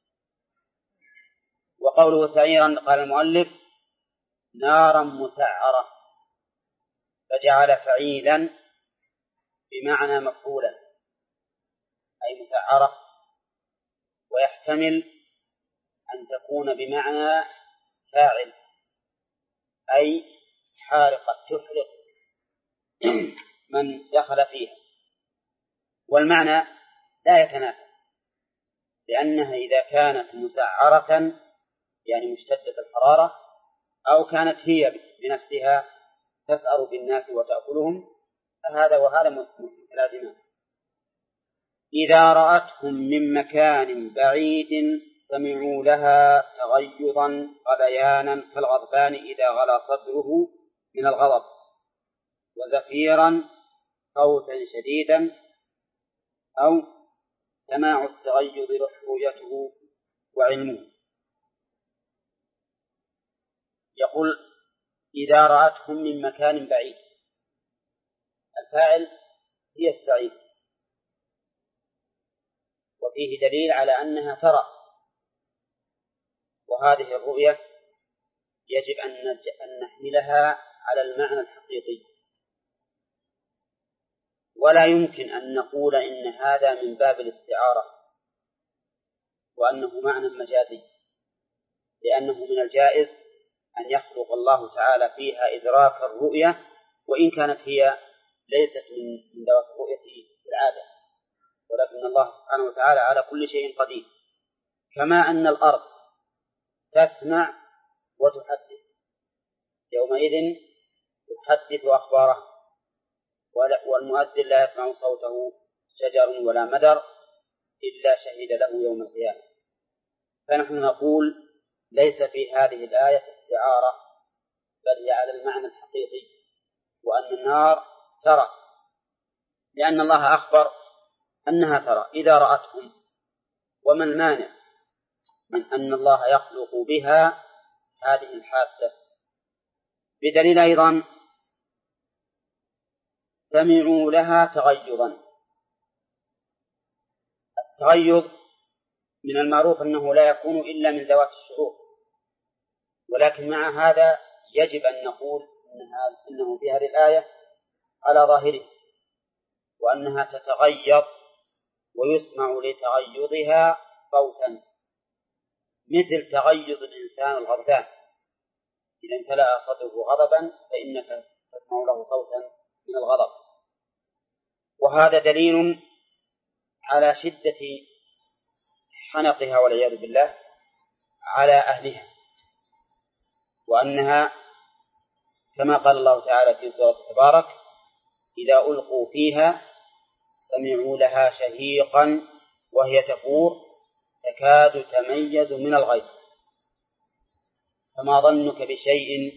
وقوله سعيرا قال المؤلف نارا مسعرة، فجعل فعيلا بمعنى مفعولا أي مسعرة، ويحتمل أن تكون بمعنى فاعل أي حارقة تحرق من دخل فيها، والمعنى لا يتنافى، لأنها إذا كانت مسعرة يعني مشتدة الحرارة أو كانت هي بنفسها تسأر بالناس وتأكلهم فهذا وهذا متلازمان. إذا رأتهم من مكان بعيد سمعوا لها تغيظا غليانا كالغضبان إذا غلى صدره من الغضب، وزفيرا صوتا شديدا، أو سماع التغيظ رؤيته وعلمه. يقول إذا رأتهم من مكان بعيد، الفاعل هي السعيد، وفيه دليل على أنها ترى، وهذه الرؤية يجب أن نحملها على المعنى الحقيقي، ولا يمكن أن نقول إن هذا من باب الاستعارة وأنه معنى مجازي، لأنه من الجائز أن يخلق الله تعالى فيها إدراك الرؤية وإن كانت هي ليست من ذوات الرؤية في العادة، ولكن الله سبحانه وتعالى على كل شيء قدير. كما أن الأرض تسمع وتحدث، يومئذ تحدث أخباره، والمؤذن لا يسمع صوته شجر ولا مدر إلا شهد له يوم القيامة. فنحن نقول ليس في هذه الآية استعارة، بل هي على المعنى الحقيقي، وأن النار ترى، لأن الله أخبر أنها ترى إذا رأتهم. وما المانع من أن الله يخلق بها هذه الحادثة؟ بدليل أيضا سمعوا لها تغيظا. التغيظ من المعروف أنه لا يكون إلا من ذوات الشعور، ولكن مع هذا يجب أن نقول إنه في هذه الآية على ظاهره، وأنها تتغيظ ويسمع لتغيظها صوتا، مثل تغيظ الإنسان الغضبان إذا امتلأ صدره غضبا فإنك تسمع له صوتا من الغضب. وهذا دليل على شدة حنقها والعياذ بالله على أهلها، وأنها كما قال الله تعالى في سورة تبارك إذا ألقوا فيها سمعوا لها شهيقا وهي تفور تكاد تميز من الغيظ. فما ظنك بشيء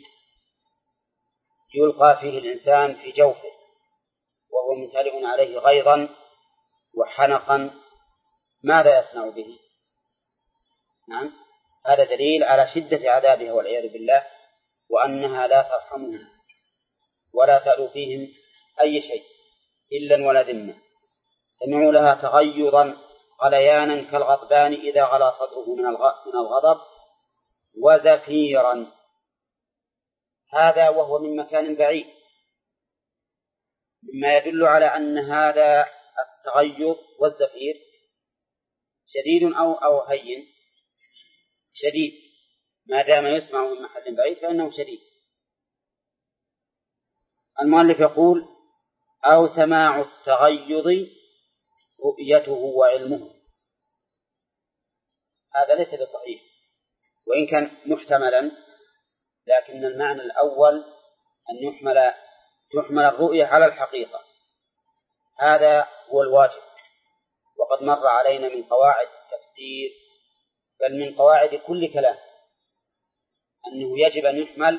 يلقى فيه الإنسان في جوفه وهو ممتلئ عليه غيظا وحنقا، ماذا يصنع به؟ نعم، هذا دليل على شدة عذابها والعياذ بالله، وأنها لا ترحمهم ولا تألو فيهم أي شيء إلا ولا ذمة. سمعوا لها تغيظا غليانا كالغضبان إذا غلى صدره من الغضب، وزفيرا، هذا وهو من مكان بعيد، مما يدل على أن هذا التغيظ والزفير شديد أو هين. شديد ما دام يسمع من محل بعيد فإنه شديد. المؤلف يقول أو سماع التغيظ رؤيته وعلمه. هذا ليس بصحيح وإن كان محتملا، لكن المعنى الأول أن تحمل الرؤية على الحقيقة، هذا هو الواجب. وقد مر علينا من قواعد التفسير بل من قواعد كل كلام أنه يجب أن يحمل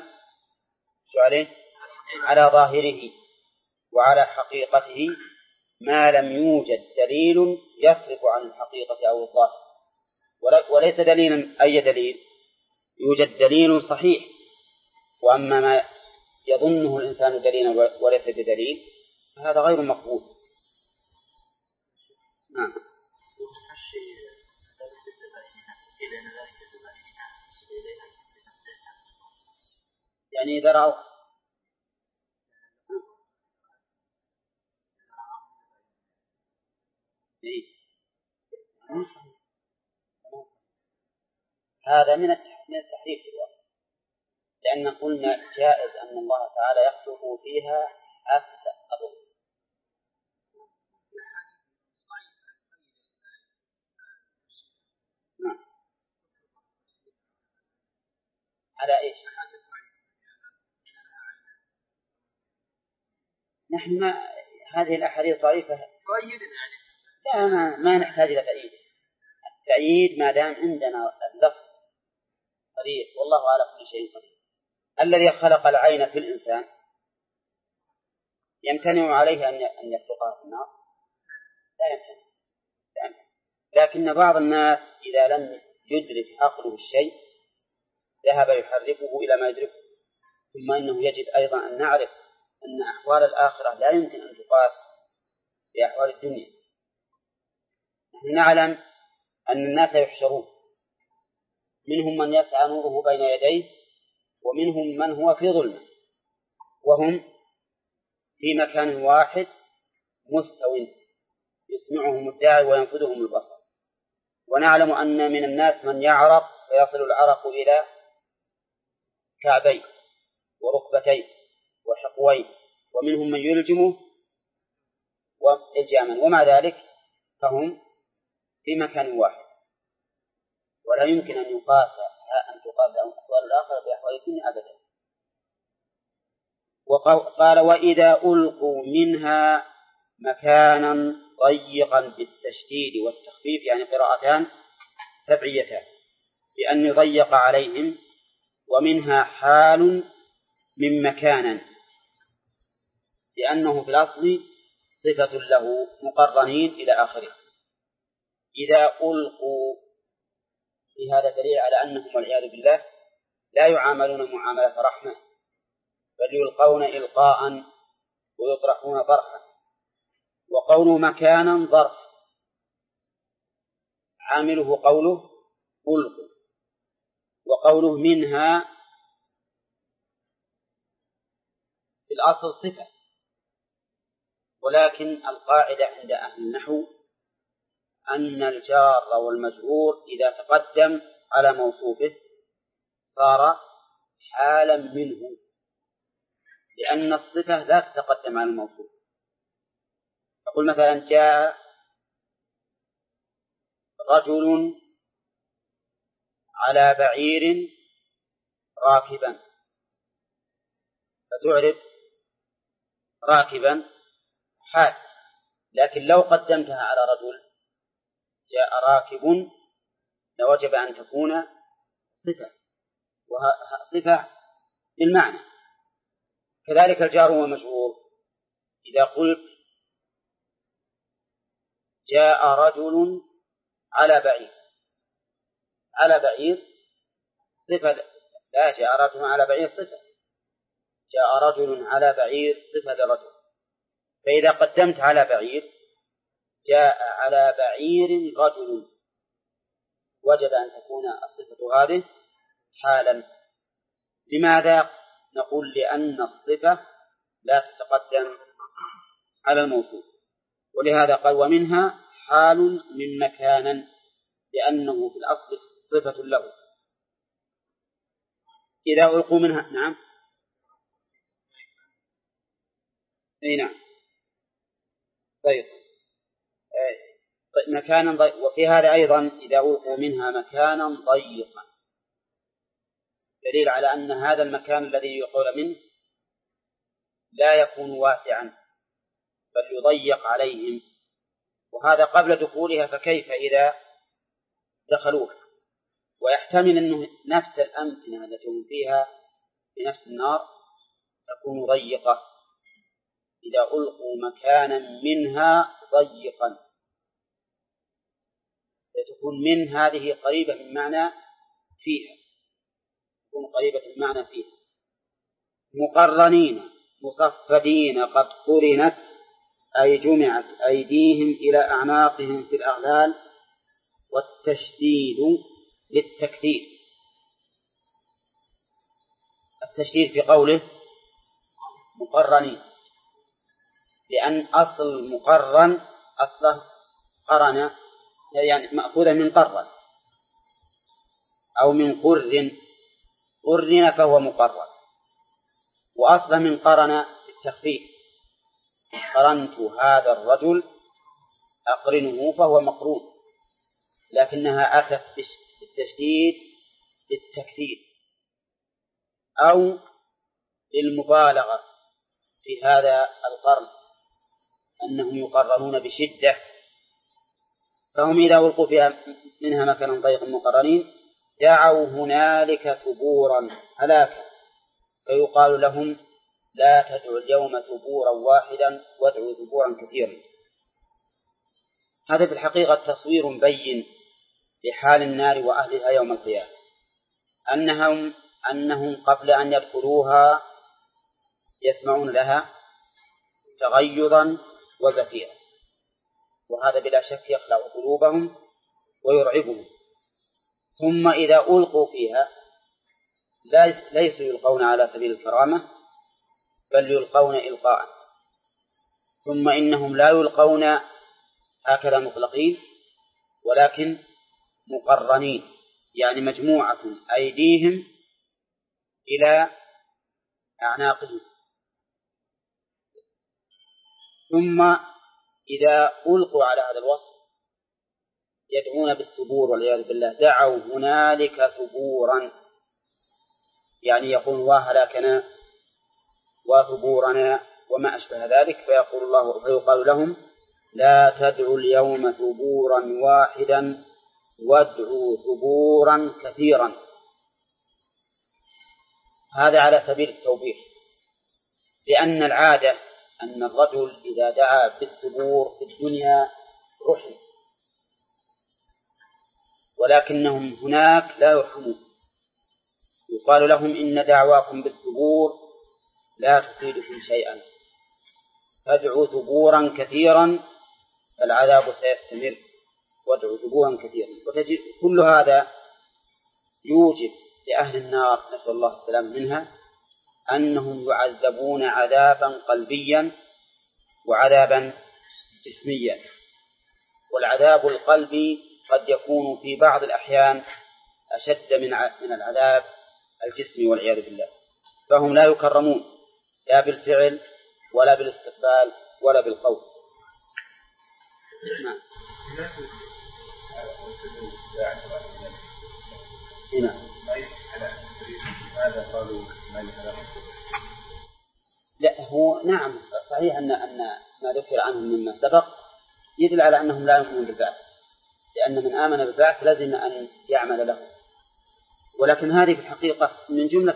على ظاهره وعلى حقيقته ما لم يوجد دليل يصرف عن الحقيقة أو الظاهر. وليس دليلا أي دليل، يوجد دليل صحيح، وأما ما يظنه الإنسان دليلا وليس بدليل فهذا غير مقبول. نعم. يعني إذا رأوا هذا من التحريف في الواقع، لأن قلنا جائز أن الله تعالى يخلق فيها حتى الرؤيا. نعم. على إيش؟ نحن هذه الأحاديث ضعيفة، لا ما نحتاج إلى تأييد. التأييد ما دام عندنا اللفظ صريح والله على كل شيء قدير. الذي خلق العين في الإنسان يمتنع عليه أن يخلقها في النار؟ لا يمتنع. لكن بعض الناس إذا لم يدرك عقله الشيء ذهب يحركه إلى ما يدركه. ثم إنه يجب أيضا أن نعرف أن أحوال الآخرة لا يمكن أن تقاس بأحوال الدنيا. نحن نعلم أن الناس يحشرون، منهم من يسعى نوره بين يديه ومنهم من هو في ظلمة، وهم في مكان واحد مستو يسمعهم الداعي وينفذهم البصر. ونعلم أن من الناس من يعرق فيصل العرق إلى كعبيه وركبتيه وحقويه، ومنهم من يلجمه إلجاما، ومع ذلك فهم في مكان واحد، ولا يمكن أن تقاس أحوال الآخرة بأحوال الدنيا أبدا. وقال وإذا ألقوا منها مكانا ضيقا بالتشديد والتخفيف، يعني قراءتان سبعيتان، لأن يضيق عليهم. ومنها حال من مكانا، لأنه في الأصل صفة له مقرنين إلى آخره. إذا ألقوا، في هذا دليل على أنهم والعياذ بالله لا يعاملون معاملة رحمة، بل يلقون إلقاء ويطرحون طرحا. وقوله مكانا ظرف عامله قوله ألقوا، وقوله منها في الأصل صفة، ولكن القاعدة عند أهل النحو أن الجار والمجرور إذا تقدم على موصوفه صار حالا منه، لأن الصفة لا تتقدم على الموصوف. أقول مثلا جاء رجل على بعير راكبا، فتعرف راكبا حال، لكن لو قدمتها على رجل جاء راكب لوجب أن تكون صفة، وصفة بالمعنى. كذلك الجار والمجرور، إذا قلت جاء رجل على بعير، على بعير صفة، لا، جاء رجل على بعير صفة، جاء رجل على بعير صفة لرجل. فإذا قدمت على بعير جاء على بعير رجل وجب أن تكون الصفة هذه حالا. لماذا؟ نقول لأن الصفة لا تتقدم على الموصوف، ولهذا قال ومنها حال من مكانا، لأنه في الأصل صفة له. إذا ألقوا منها، نعم، أي نعم. طيب مكانا ضيق. وفي هذا أيضا إذا ألقوا منها مكانا ضيقا دليل على أن هذا المكان الذي يلقون منه لا يكون واسعا بل يضيق عليهم، وهذا قبل دخولها، فكيف إذا دخلوها؟ ويحتمل أنه نفس الأمكنة التي هم فيها بنفس النار تكون ضيقة إذا ألقوا مكانا منها ضيقا، تكون من هذه قريبة من معنى فيها، تكون قريبة من معنى فيها. مقرنين مصفدين قد قرنت أي جمعت أيديهم إلى أعناقهم في الأغلال، والتشديد للتكثير. التشديد في قوله مقرنين، لأن أصل مقرن أصله قرن، يعني مأخوذة من قرن أو من قرن، قرن فهو مقرن، وأصله من قرن بالتخفيف، قرنت هذا الرجل أقرنه فهو مقرون، لكنها أتت بالتشديد للتكثير أو للمبالغة في هذا القرن، أنهم يقررون بشدة، فهم إذا ألقوا فيها منها مكانا ضيقا مقرنين دعوا هنالك ثبورا هلاكا، فيقال لهم لا تدعوا اليوم ثبورا واحدا وادعوا ثبورا كثيرا. هذا في الحقيقة تصوير بين لحال النار وأهلها يوم القيامة، أنهم قبل أن يدخلوها يسمعون لها تغيظا وزفيرا، وهذا بلا شك يخلع قلوبهم ويرعبهم. ثم إذا ألقوا فيها ليسوا يلقون على سبيل الكرامة بل يلقون إلقاء، ثم إنهم لا يلقون هكذا مطلقين ولكن مقرنين، يعني مجموعة أيديهم إلى أعناقهم. ثم إذا ألقوا على هذا الوصف يدعون بالثبور والعياذ بالله، دعوا هنالك ثبورا، يعني يقول وهلاكنا وثبورنا وما أشبه ذلك، فيقول الله فيقال لهم لا تدعوا اليوم ثبورا واحدا وادعوا ثبورا كثيرا. هذا على سبيل التوبيخ، لأن العادة أن الرجل إذا دعا بالثبور في الدنيا رحم، ولكنهم هناك لا يرحمون، يقال لهم إن دعواكم بالثبور لا تفيدكم شيئا، فادعوا ثبورا كثيرا فالعذاب سيستمر، وادعوا ثبورا كثيرا. وتجد كل هذا يوجب لأهل النار نسأل الله السلام منها أنهم يعذبون عذابا قلبيا وعذابا جسميا، والعذاب القلبي قد يكون في بعض الأحيان أشد من العذاب الجسمي والعياذ بالله، فهم لا يكرمون لا بالفعل ولا بالاستقبال ولا بالقول. نعم. لا هو نعم صحيح أن ما ذكر عنهم مما سبق يدل على أنهم لا يؤمنون بالبعث، لأن من آمن بالبعث لازم أن يعمل له، ولكن هذه في الحقيقة من جملة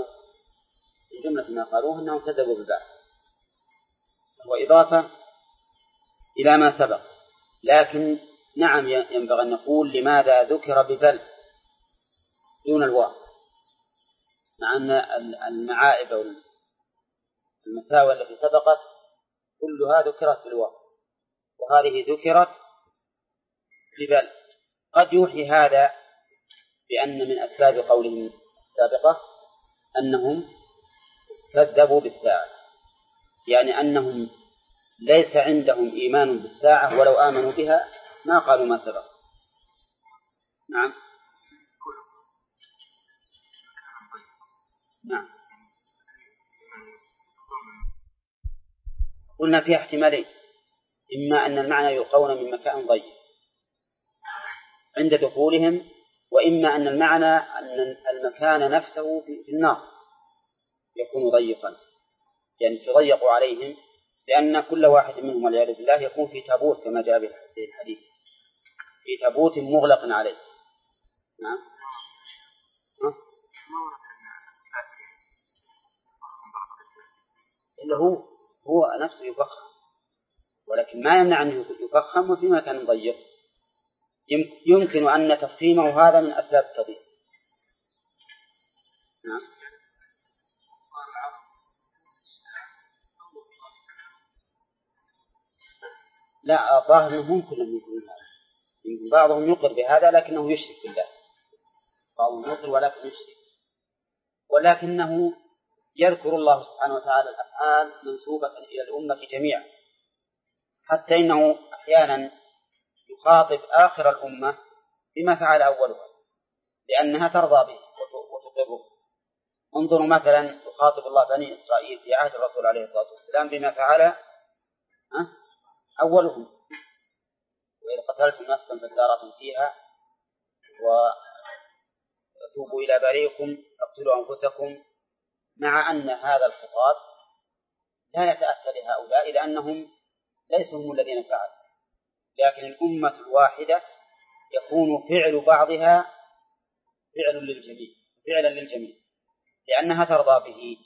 ما قالوه أنهم كذبوا بالبعث، وإضافة إلى ما سبق. لكن نعم ينبغي أن نقول لماذا ذكر ببل دون الواو، مع أن المعائب والمساوئ التي سبقت كلها ذكرت بالواو، وهذه ذكرت ببل. قد يوحي هذا بأن من أسباب قولهم السابقة أنهم كذبوا بالساعة، يعني أنهم ليس عندهم إيمان بالساعة، ولو آمنوا بها ما قالوا ما سبق. نعم. نعم. قلنا فيها احتمالين: إما أن المعنى يلقون من مكان ضيق عند دخولهم، وإما أن المعنى أن المكان نفسه في النار يكون ضيقا، يعني تضيق عليهم، لأن كل واحد منهم والعياذ بالله يكون في تابوت كما جاء في الحديث، في تابوت مغلق عليه. نعم. إلا هو نفسه يفخم، ولكن ما يمنع أنه يفخم وفي مكان ضيق. يمكن أن تفخيمه هذا من أسباب التضييق. نعم. لا، الظاهر أنه ممكن أن يكون هذا، يمكن بعضهم يقر بهذا لكنه يشرك بالله، بعضهم يقر ولكن يشرك، ولكنه يذكر الله سبحانه وتعالى الأفعال منسوبة إلى الأمة جميعا، حتى إنه أحيانا يخاطب آخر الأمة بما فعل أولها لأنها ترضى به وتقره. انظروا مثلا يخاطب الله بني إسرائيل في عهد الرسول عليه الصلاة والسلام بما فعل أولهم: وإذ قتلتم نفسا فادارأتم فيها وتوبوا إلى بارئكم فاقتلوا أنفسكم، مع أن هذا الخطاب لا يتأتى لهؤلاء لأنهم ليسوا هم الذين فعلوا، لكن الأمة الواحدة يكون فعل بعضها فعلا للجميع لأنها ترضى به.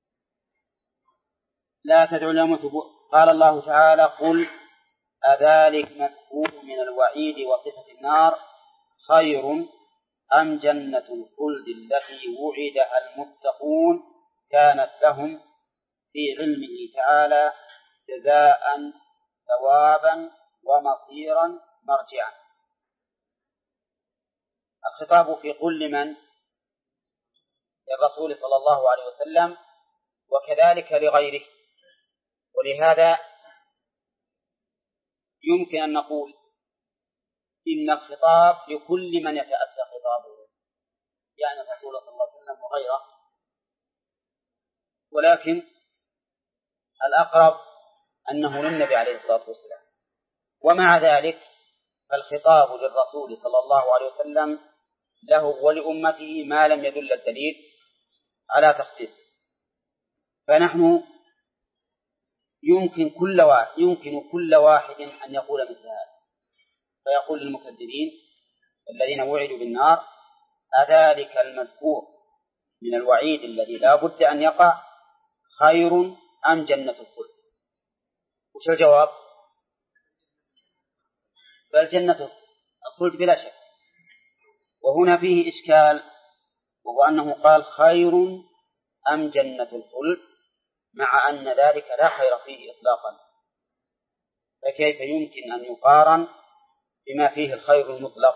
لا تدعوا اليوم ثبور. قال الله تعالى: قل أذلك مفهوم من الوعيد وصفة النار خير أم جنة الخلد التي وعدها المتقون كانت لهم في علمه تعالى جزاء ثوابا ومصيرا مرجعا. الخطاب في قل لمن؟ للرسول صلى الله عليه وسلم، وكذلك لغيره. ولهذا يمكن أن نقول إن الخطاب لكل من يتأتى خطابه، يعني الرسول صلى الله عليه وسلم وغيره، ولكن الأقرب أنه للنبي عليه الصلاة والسلام. ومع ذلك فالخطاب للرسول صلى الله عليه وسلم له ولأمته ما لم يدل الدليل على تخصيصه. فنحن يمكن كل واحد أن يقول مثل هذا، فيقول للمكذبين الذين وعدوا بالنار: أذلك المذكور من الوعيد الذي لا بد أن يقع خير أم جنة الخلد؟ وش الجواب؟ بل جنة الخلد بلا شك. وهنا فيه إشكال، وهو أنه قال خير أم جنة الخلد، مع أن ذلك لا خير فيه إطلاقا، فكيف يمكن أن يقارن بما فيه الخير المطلق؟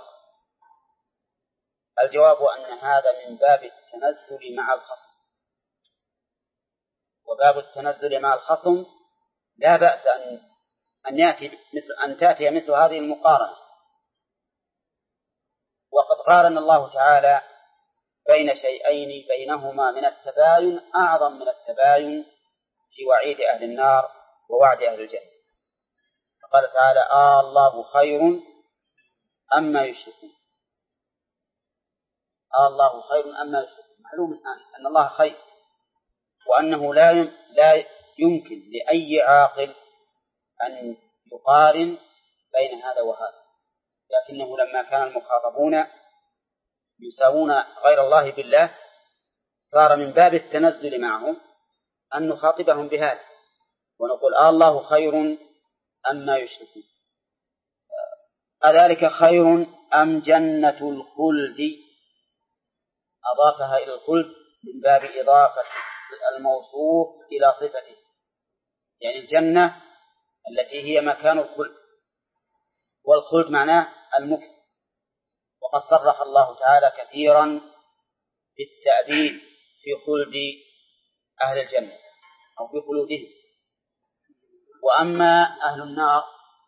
الجواب أن هذا من باب التنزل مع الخصم، وباب التنزل مع الخصم لا بأس أن تأتي مثل هذه المقارنة. وقد قارن الله تعالى بين شيئين بينهما من التباين أعظم من التباين في وعيد أهل النار ووعد أهل الجنة. فقال تعالى: الله خير أما يشركون. الله خير أما يشركون. معلوم أن الله خير، وأنه لا يمكن لأي عاقل أن يقارن بين هذا وهذا، لكنه لما كان المخاطبون يساوون غير الله بالله صار من باب التنزل معهم أن نخاطبهم بهذا ونقول: الله خير أما يشركون. أذلك خير أم جنة الخلد؟ أضافها إلى الخلد من باب إضافة الموصوف إلى صفته، يعني الجنة التي هي مكان الخلد، والخلد معناه المكث. وقد صرح الله تعالى كثيرا بالتأبيد في خلد أهل الجنة أو في خلودهم. وأما أهل النار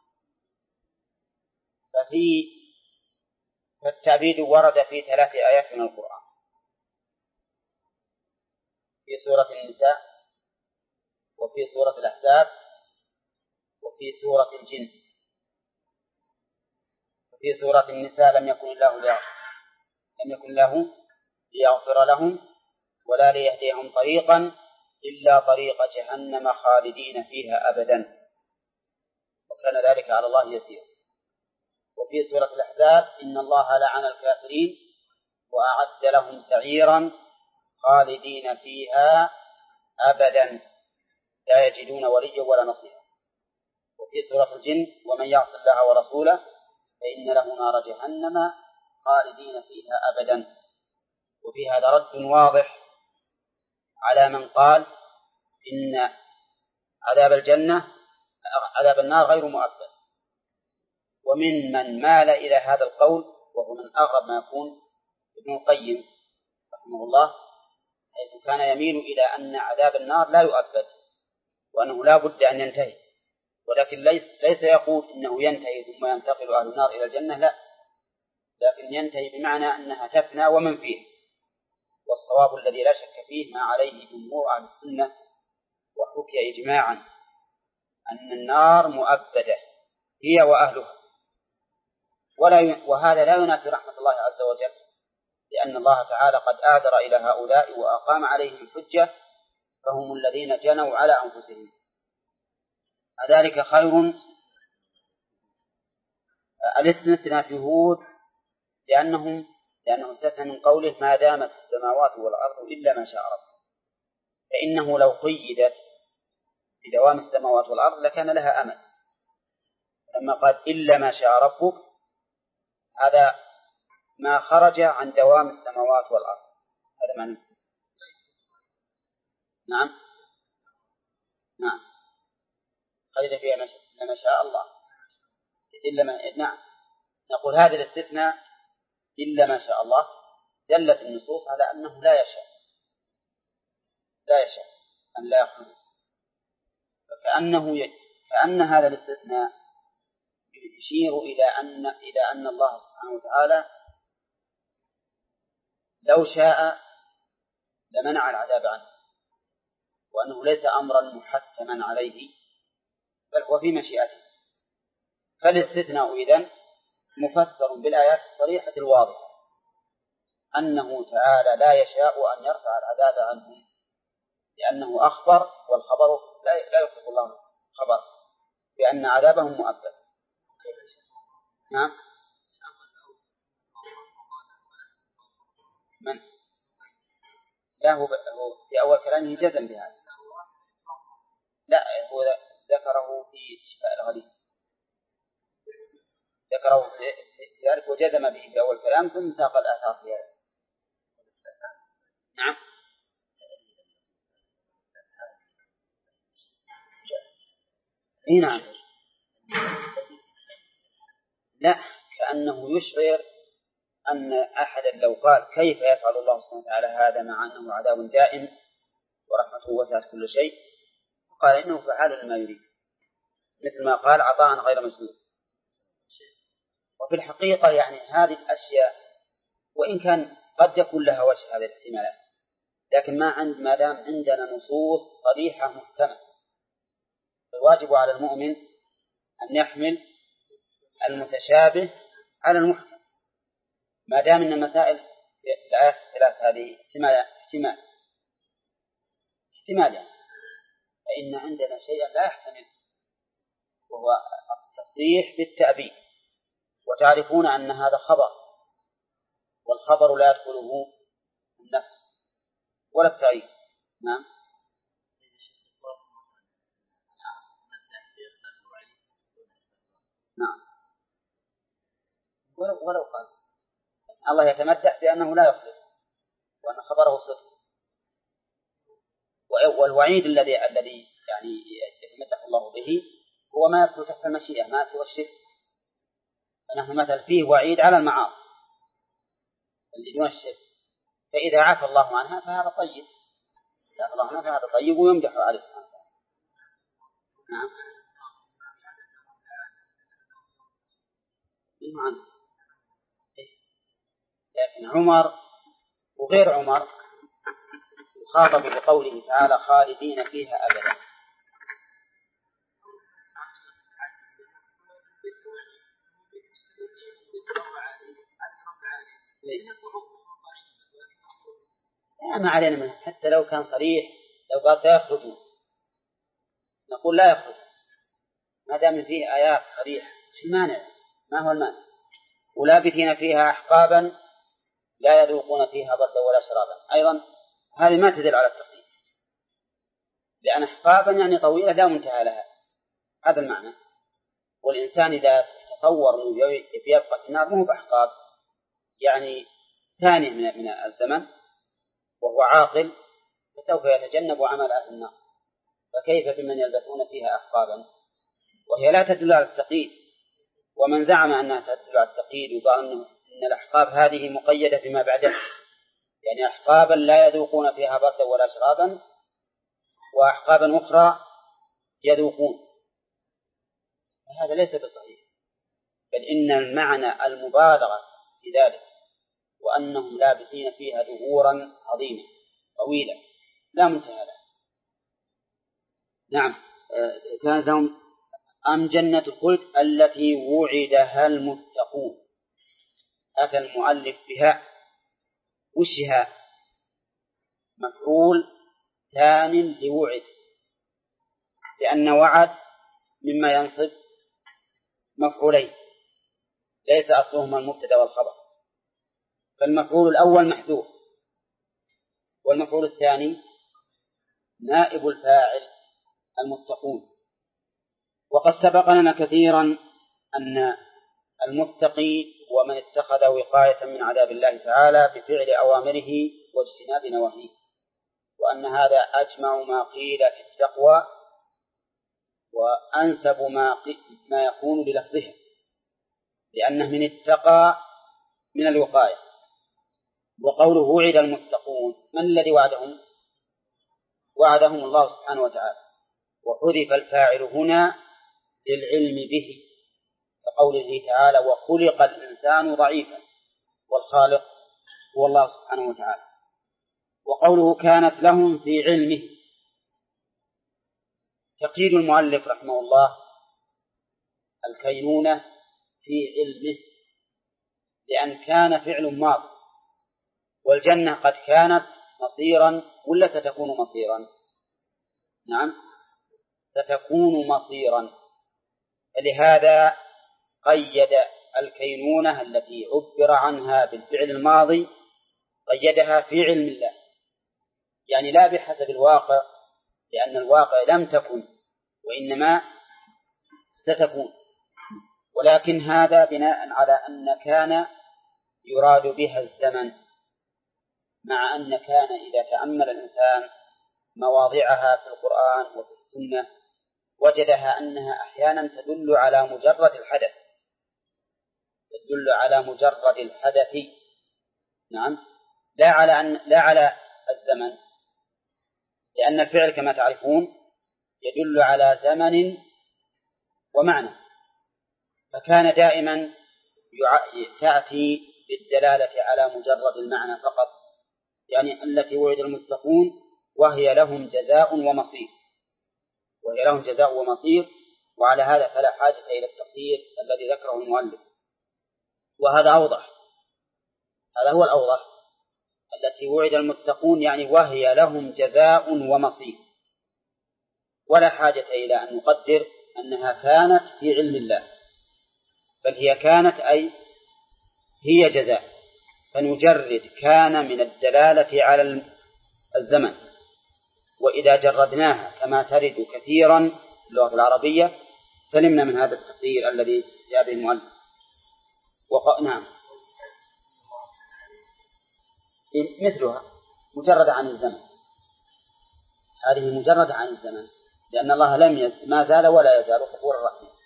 فالتأبيد ورد في 3 آيات من القرآن: في سورة النساء، وفي سورة الأحزاب، وفي سورة الجن. وفي سورة النساء لم يكن الله ليغفر لهم ولا ليهديهم طريقا إلا طريق جهنم خالدين فيها أبدا وكان ذلك على الله يسير. وفي سورة الأحزاب إن الله لعن الكافرين وأعد لهم سعيرا خالدين فيها أبدا لا يجدون وليا ولا نصيرا. وفي سورة الجن ومن يعص الله ورسوله فإن له نار جهنم خالدين فيها أبدا. وفي هذا رد واضح على من قال إن عذاب النار غير مؤبد، ومن من مال إلى هذا القول وهو من أغرب ما يكون ابن القيم رحمه الله، حيث كان يميل إلى أن عذاب النار لا يؤبد وأنه لا بد أن ينتهي، ولكن ليس يقول إنه ينتهي ثم ينتقل أهل النار إلى الجنة، لا، لكن ينتهي بمعنى أنها تفنى ومن فيه. والصواب الذي لا شك فيه ما عليه جمهور أهل السنة وحكي إجماعا أن النار مؤبدة هي وأهلها، وهذا لا ينافي رحمة الله عز وجل، لأن الله تعالى قد آذر إلى هؤلاء وأقام عليهم الحجة فهم الذين جنوا على أنفسهم. ذلك خير. الاستثناء في هود لأنه استثنى من قوله ما دامت السماوات والأرض إلا ما شاء ربك، فإنه لو قيدت بدوام السماوات والأرض لكان لها أمل. لما قال إلا ما شاء ربك هذا ما خرج عن دوام السماوات والأرض، هذا معنى. نعم قيد فيها ما شاء الله نعم نقول هذا الاستثناء إلا ما شاء الله دلت النصوص على أنه لا يشاء أن لا يخلق، كأن هذا الاستثناء يشير إلى أن الله سبحانه وتعالى لو شاء لمنع العذاب عنه، وأنه ليس أمرا محتما عليه بل هو في مشيئته. فالاستثناء إذن مفسر بالآيات الصريحة الواضحة أنه تعالى لا يشاء أن يرفع العذاب عنهم، لأنه أخبر، والخبر لا يخلف الله خبر بأن عذابهم مؤبد. نعم من لا هو في أول كلامه جزم بهذا، لا هو ذكره في شفاء الغليل، ذكره في ذلك وجزم به في أول كلام ثم ساق الآثار في هذا. نعم نعم لا، كأنه يشعر أن أحدا لو قال كيف يفعل الله سبحانه وتعالى هذا مع أنه عذاب دائم ورحمته وسعت كل شيء، قال إنه فعال لما يريد، مثل ما قال عطاء غير مسدود. وفي الحقيقة يعني هذه الأشياء وإن كان قد يكون لها وجه هذه الاحتمالات، لكن ما دام عندنا نصوص صريحة محكمة، الواجب على المؤمن أن يحمل المتشابه على المحكم، ما دام أن المسائل الآيات الثلاث هذه احتمال يعني، فإن عندنا شيئا لا يحتمل وهو التصريح بالتأبيد، وتعرفون أن هذا خبر، والخبر لا يدخله النفس ولا التعيين. نعم نعم ولو قال الله يتمدح بأنه لا يخلف وأن خبره صدق، والوعيد الذي يعني يتمدح الله به هو ما يدخل تحت المشيئة، ما سوى الشرك. فنحن مثل فيه وعيد على المعاصي اللي دون الشرك، فإذا عفى الله عنها فهذا طيب ويمدح عليه سبحانه وتعالى. نعم لكن عمر وغير عمر يخاطب بقوله تعالى خالدين فيها أبدا. ما علينا منه، حتى لو كان صريح، لو قال سيخرجون نقول لا يخرج ما دام فيه آيات صريحة. شو المانع؟ ما هو المانع؟ ولابثين فيها أحقابا لا يذوقون فيها بردا ولا شرابا، أيضا هذه ما تدل على التقييد، لأن أحقابا يعني طويلة لا منتهى لها، هذا المعنى. والإنسان إذا تصور يبقى في النار مو بأحقاب، يعني ثاني من الزمن وهو عاقل فسوف يتجنب عمل أهل النار، فكيف بمن يلبثون فيها أحقابا وهي لا تدل على التقييد؟ ومن زعم أنها تدل على التقييد وقال أن الأحقاب هذه مقيدة بما بعدها، يعني أحقابا لا يذوقون فيها بردا ولا شرابا وأحقابا أخرى يذوقون، هذا ليس بصحيح، بل إن المعنى المبالغة في ذلك، وأنهم لابثين فيها دهورا عظيمة طويلة لا منتهى لها. نعم. كانت لهم أم جنة الخلد التي وعدها المتقون، أتى المؤلف بها وشها مفعول ثان لوعد، لأن وعد مما ينصب مفعولين ليس أصلهما المبتدأ والخبر، فالمفعول الأول محذوف والمفعول الثاني نائب الفاعل المتقون. وقد سبق لنا كثيرا أن المتقي ومن اتخذ وقاية من عذاب الله تعالى بفعل أوامره واجتناب نواهيه، وأن هذا أجمع ما قيل في التقوى وأنسب ما يكون بلفظها، لأنه من اتقى من الوقاية. وقوله وعد المتقون، من الذي وعدهم؟ وعدهم الله سبحانه وتعالى، وحذف الفاعل هنا للعلم به، كقوله تعالى وخلق الإنسان ضعيفا، والخالق هو الله سبحانه وتعالى. وقوله كانت لهم في علمه، تقييد المؤلف رحمه الله الكينونة في علمه، لأن كان فعل ماض، والجنة قد كانت مصيرا ولا ستكون مصيرا؟ نعم ستكون مصيرا، فلهذا قيد الكينونة التي عبر عنها بالفعل الماضي قيدها في علم الله، يعني لا بحسب الواقع، لأن الواقع لم تكن وإنما ستكون، ولكن هذا بناء على أن كان يراد بها الزمن، مع أن كان إذا تأمل الإنسان مواضعها في القرآن وفي السنة وجدها أنها أحيانا تدل على مجرد الحدث، تدل على مجرد الحدث، نعم، لا على الزمن، لأن الفعل كما تعرفون يدل على زمن ومعنى، فكان دائما تأتي بالدلالة على مجرد المعنى فقط، يعني التي وعد المتقون وهي لهم جزاء ومصير، وهي لهم جزاء ومصير، وعلى هذا فلا حاجة إلى التقدير الذي ذكره المؤلف، وهذا أوضح، هذا هو الأوضح، التي وعد المتقون يعني وهي لهم جزاء ومصير، ولا حاجة إلى أن نقدر أنها كانت في علم الله، بل هي كانت أي هي جزاء، فنجرد كان من الدلالة على الزمن، وإذا جردناها كما ترد كثيرا في اللغة العربية سلمنا من هذا التقدير الذي جاء به المؤلف. نعم مثلها مجرد عن الزمن، هذه مجرد عن الزمن، لأن الله ما زال ولا يزال غفورا رحيما.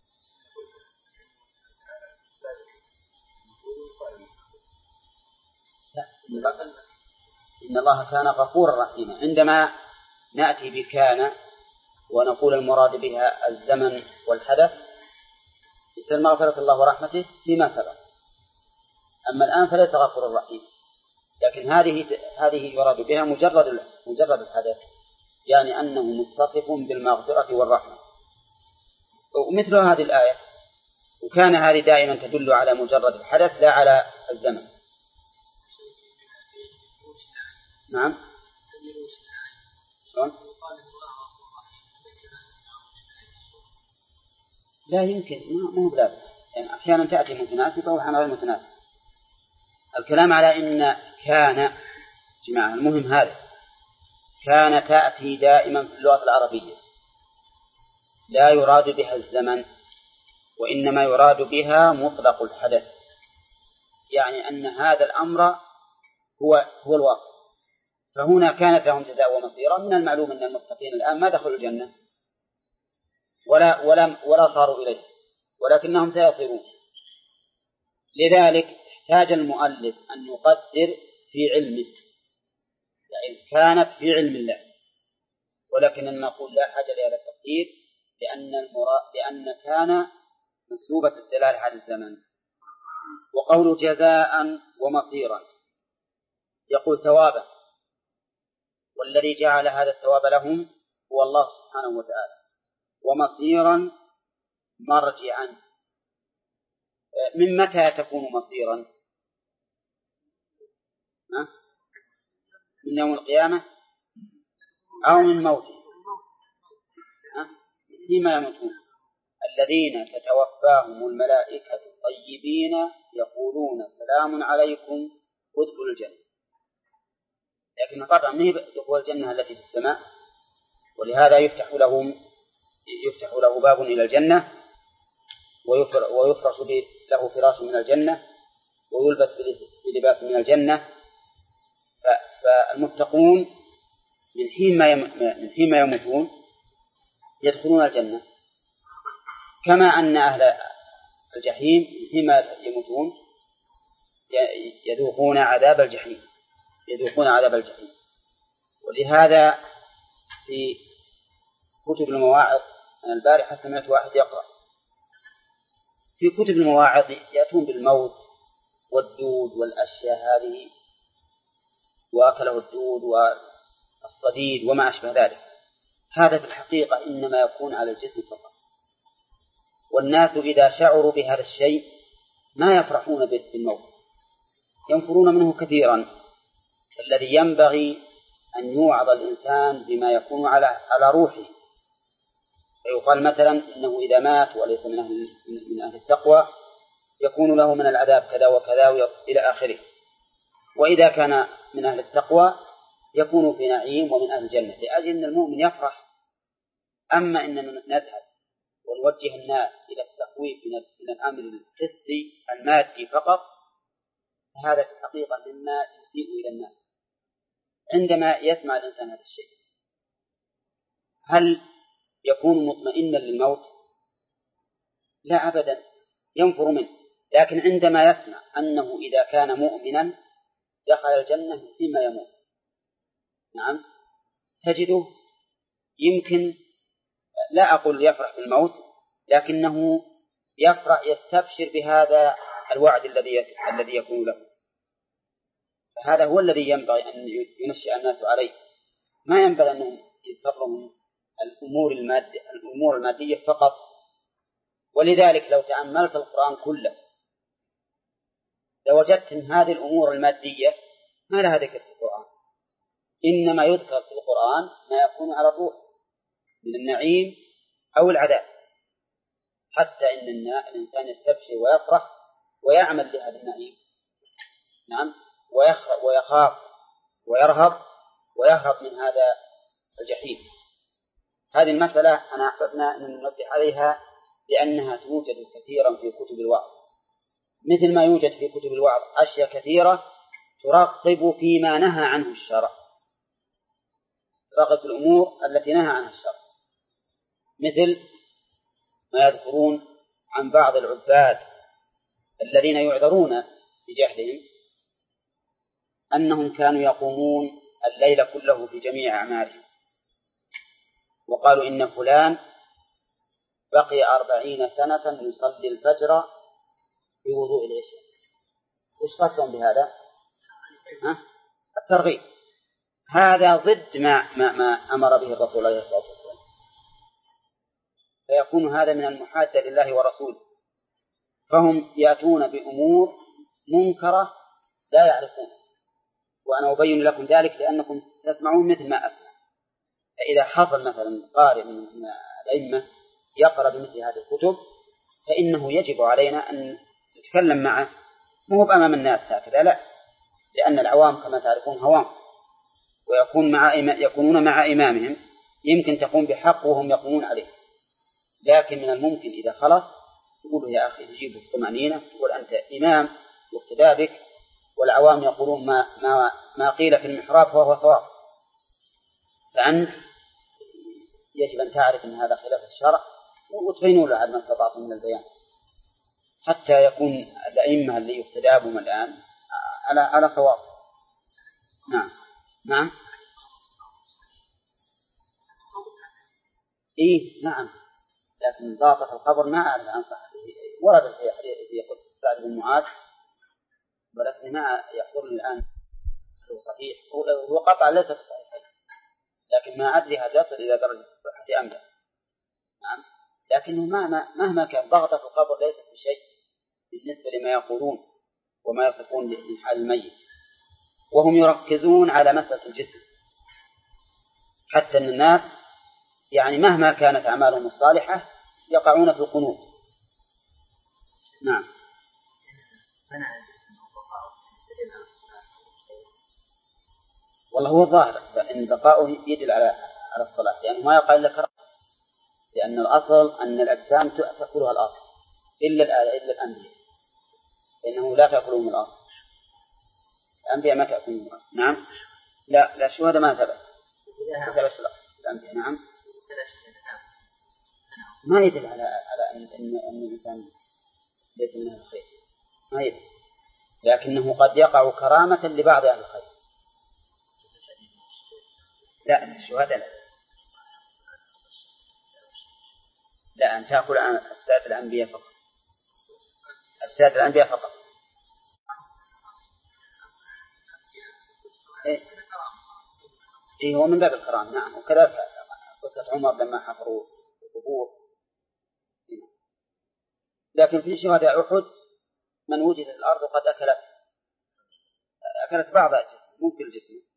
إن الله كان غفورا رحيما، عندما نأتي بكان ونقول المراد بها الزمن والحدث مثل مغفرة الله ورحمته فيما سبق، أما الآن فليس غفورا رحيما، لكن هذه يراد بها مجرد الحدث، يعني أنه متصف بالمغفرة والرحمة. ومثل هذه الآية، وكان هذه دائما تدل على مجرد الحدث لا على الزمن، نعم. شلون؟ لا يمكن، مو بلازم، يعني أحيانا تأتي متناسبة وأحيانا غير متناسبة. الكلام على إن كان جماعة المهم هذا، كان تأتي دائما في اللغة العربية لا يراد بها الزمن، وإنما يراد بها مطلق الحدث، يعني أن هذا الأمر هو الواقع. فهنا كانت لهم جزاء ومصيرا. من المعلوم أن المتقين الآن ما دخلوا الجنة ولا صاروا إليه، ولكنهم سيصيرون. لذلك احتاج المؤلف أن يقدر في علمه، يعني كانت في علم الله، ولكن نقول لا حاجة لهذا التقدير لأن كان منسوبة الدلالة على الزمن. وقول جزاء ومصيرا يقول ثوابا، والذي جعل هذا الثواب لهم هو الله سبحانه وتعالى، ومصيرا مرجعا. من متى تكون مصيرا؟ من يوم القيامة أو من موته؟ فيما يموتون الذين تتوفاهم الملائكة الطيبين يقولون سلام عليكم ادخلوا الجنة. لكن طبعا ما هي دخول الجنة التي في السماء، ولهذا يفتح له باب إلى الجنة، ويفرش له فراش من الجنة، ويلبس بلباس من الجنة. فالمتقون من حين ما يموتون يدخلون الجنة، كما أن أهل الجحيم من حين ما يموتون يذوقون عذاب الجحيم. ولهذا في كتب المواعظ، أنا البارحة سمعت واحد يقرأ في كتب المواعظ يأتون بالموت والدود والأشياء هذه، وأكله الدود والصديد وما أشبه ذلك. هذا في الحقيقة إنما يكون على الجسم فقط، والناس إذا شعروا بهذا الشيء ما يفرحون بالموت، ينفرون منه كثيرا. الذي ينبغي أن يوعظ الإنسان بما يكون على روحه، فيقال مثلا إنه إذا مات وليس من أهل التقوى يكون له من العذاب كذا وكذا إلى آخره، وإذا كان من أهل التقوى يكون في نعيم ومن أهل الجنة، لأجل أن المؤمن يفرح. أما إننا نذهب ونوجه الناس إلى التخويف من الأمر الحسي المادي فقط، هذا في الحقيقة مما يسيء إلى الناس. عندما يسمع الإنسان هذا الشيء هل يكون مطمئنا للموت؟ لا أبدا، ينفر منه. لكن عندما يسمع أنه إذا كان مؤمنا دخل الجنة فيما يموت، نعم، تجده يمكن لا أقول يفرح بالموت، لكنه يفرح يستبشر بهذا الوعد الذي يكون له. فهذا هو الذي ينبغي أن ينشئ الناس عليه. ما ينبغي أنهم يتفرغوا الأمور المادية فقط. ولذلك لو تأملت القرآن كله لوجدت أن هذه الأمور المادية ما لها ذكر في القرآن، إنما يذكر في القرآن ما يكون على الروح من النعيم أو العذاب، حتى إن الإنسان يستبشر ويفرح ويعمل لهذا النعيم، نعم، ويخاف ويهرب من هذا الجحيم. هذه المسألة أنا أحببنا أن ننبه عليها لأنها توجد كثيرا في كتب الوعظ، مثل ما يوجد في كتب الوعظ أشياء كثيرة تراقب فيما نهى عنه الشرع، تراقب الأمور التي نهى عنها الشرع، مثل ما يذكرون عن بعض العباد الذين يعذرون بجهلهم أنهم كانوا يقومون الليل كله في جميع أعمالهم، وقالوا إن فلان بقي 40 سنة يصلي الفجر بوضوء العشاء. وش قصدهم بهذا؟ الترغيب. هذا ضد ما أمر به الرسول عليه الصلاة والسلام، فيكون هذا من المحادة لله ورسوله. فهم يأتون بأمور منكرة لا يعرفون، وأنا أبين لكم ذلك لأنكم تسمعون مثل ما أسمع. فإذا حصل مثلا قارئ من الأئمة يقرأ بمثل هذه الكتب فإنه يجب علينا أن نتكلم معه، مو بأمام الناس هكذا، لا، لأن العوام كما تعرفون هوام، يكونون مع إمامهم، يمكن تقوم بحق وهم يقومون عليه، لكن من الممكن إذا خلص تقول يا أخي تجيب الطمأنينة، تقول أنت إمام واقتدى بك، والعوام يقولون ما قيل في المحراب فهو صواب، فأنت يجب أن تعرف أن هذا خلاف الشرع وتبينوا له ما استطعتم من البيان، حتى يكون الأئمة اللي يقتدى بهم الآن على صواب. نعم نعم إيه نعم، لكن ضابط الخبر ما أعرف أنصح به، ورد في قصة سعد بن معاذ، ولكن ما يحضرني الآن هو صحيح، هو قطع ليس صحيح، لكن ما أدري هل يصل إلى درجة الصحة أم لا. نعم، لكنه مهما كان ضغطة الخبر ليست بشيء بالنسبة لما يقولون وما يصفون من حال الميت، وهم يركزون على مسألة الجسم، حتى أن الناس يعني مهما كانت أعمالهم الصالحة يقعون في القنوط. نعم. والله هو ظاهر أن بقاؤه يدل على الصلاة، يعني ما يقال لك، لأن الأصل أن الأجسام تأكلها الأرض إلا الأنبياء، لأنه لا تأكلهم الأرض، الأنبياء ما تأكلهم الأرض. نعم، لا الشهداء ما ثبت الأنبياء. نعم، ما يدل على أن الإنسان ليس من الخير، ما يدل، لكنه قد يقع كرامة لبعض أهل الخير. لا الشهداء لا أن تأكل السادة الأنبياء فقط، السادة الأنبياء فقط. إيه هو من باب الكرام. نعم، وكذلك قصة عمر لما حفروا القبور. لكن في شهداء أحد من وجد الأرض قد أكلت بعض الجسم، ممكن الجسم،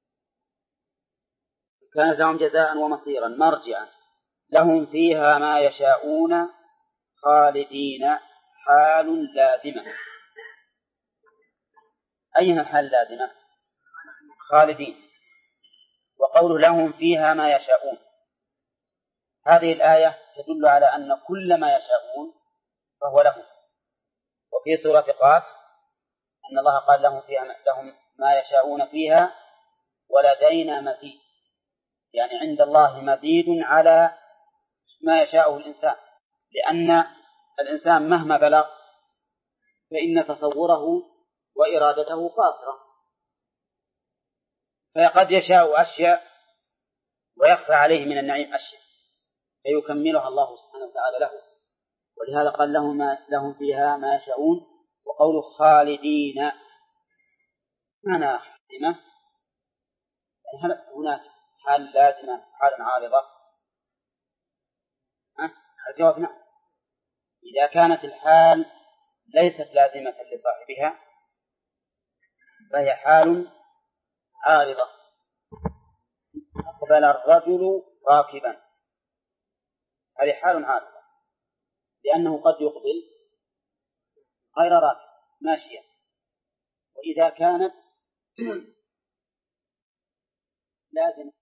كانت لهم جزاء ومصيرا مرجعا لهم فيها ما يشاءون خالدين حال لازمة. أين حال لازمة؟ خالدين. وقول لهم فيها ما يشاءون، هذه الآية تدل على أن كل ما يشاءون فهو لهم. وفي سورة قاف أن الله قال لهم ما يشاءون فيها ولدينا مزيد، يعني عند الله مزيد على ما يشاءه الإنسان، لأن الإنسان مهما بلغ فإن تصوره وإرادته قاصرة، فقد يشاء أشياء ويخفى عليه من النعيم أشياء فيكملها الله سبحانه وتعالى له. ولهذا قال لهم فيها ما يشاءون. وقول خالدين معنى لازمة، يعني هل هناك حال لازمة حال عارضة؟ الجواب نعم. إذا كانت الحال ليست لازمة لصاحبها فهي حال عارضة. أقبل الرجل راكبا، هذه حال عارضة، لأنه قد يقبل غير راكب ماشيا. وإذا كانت لازم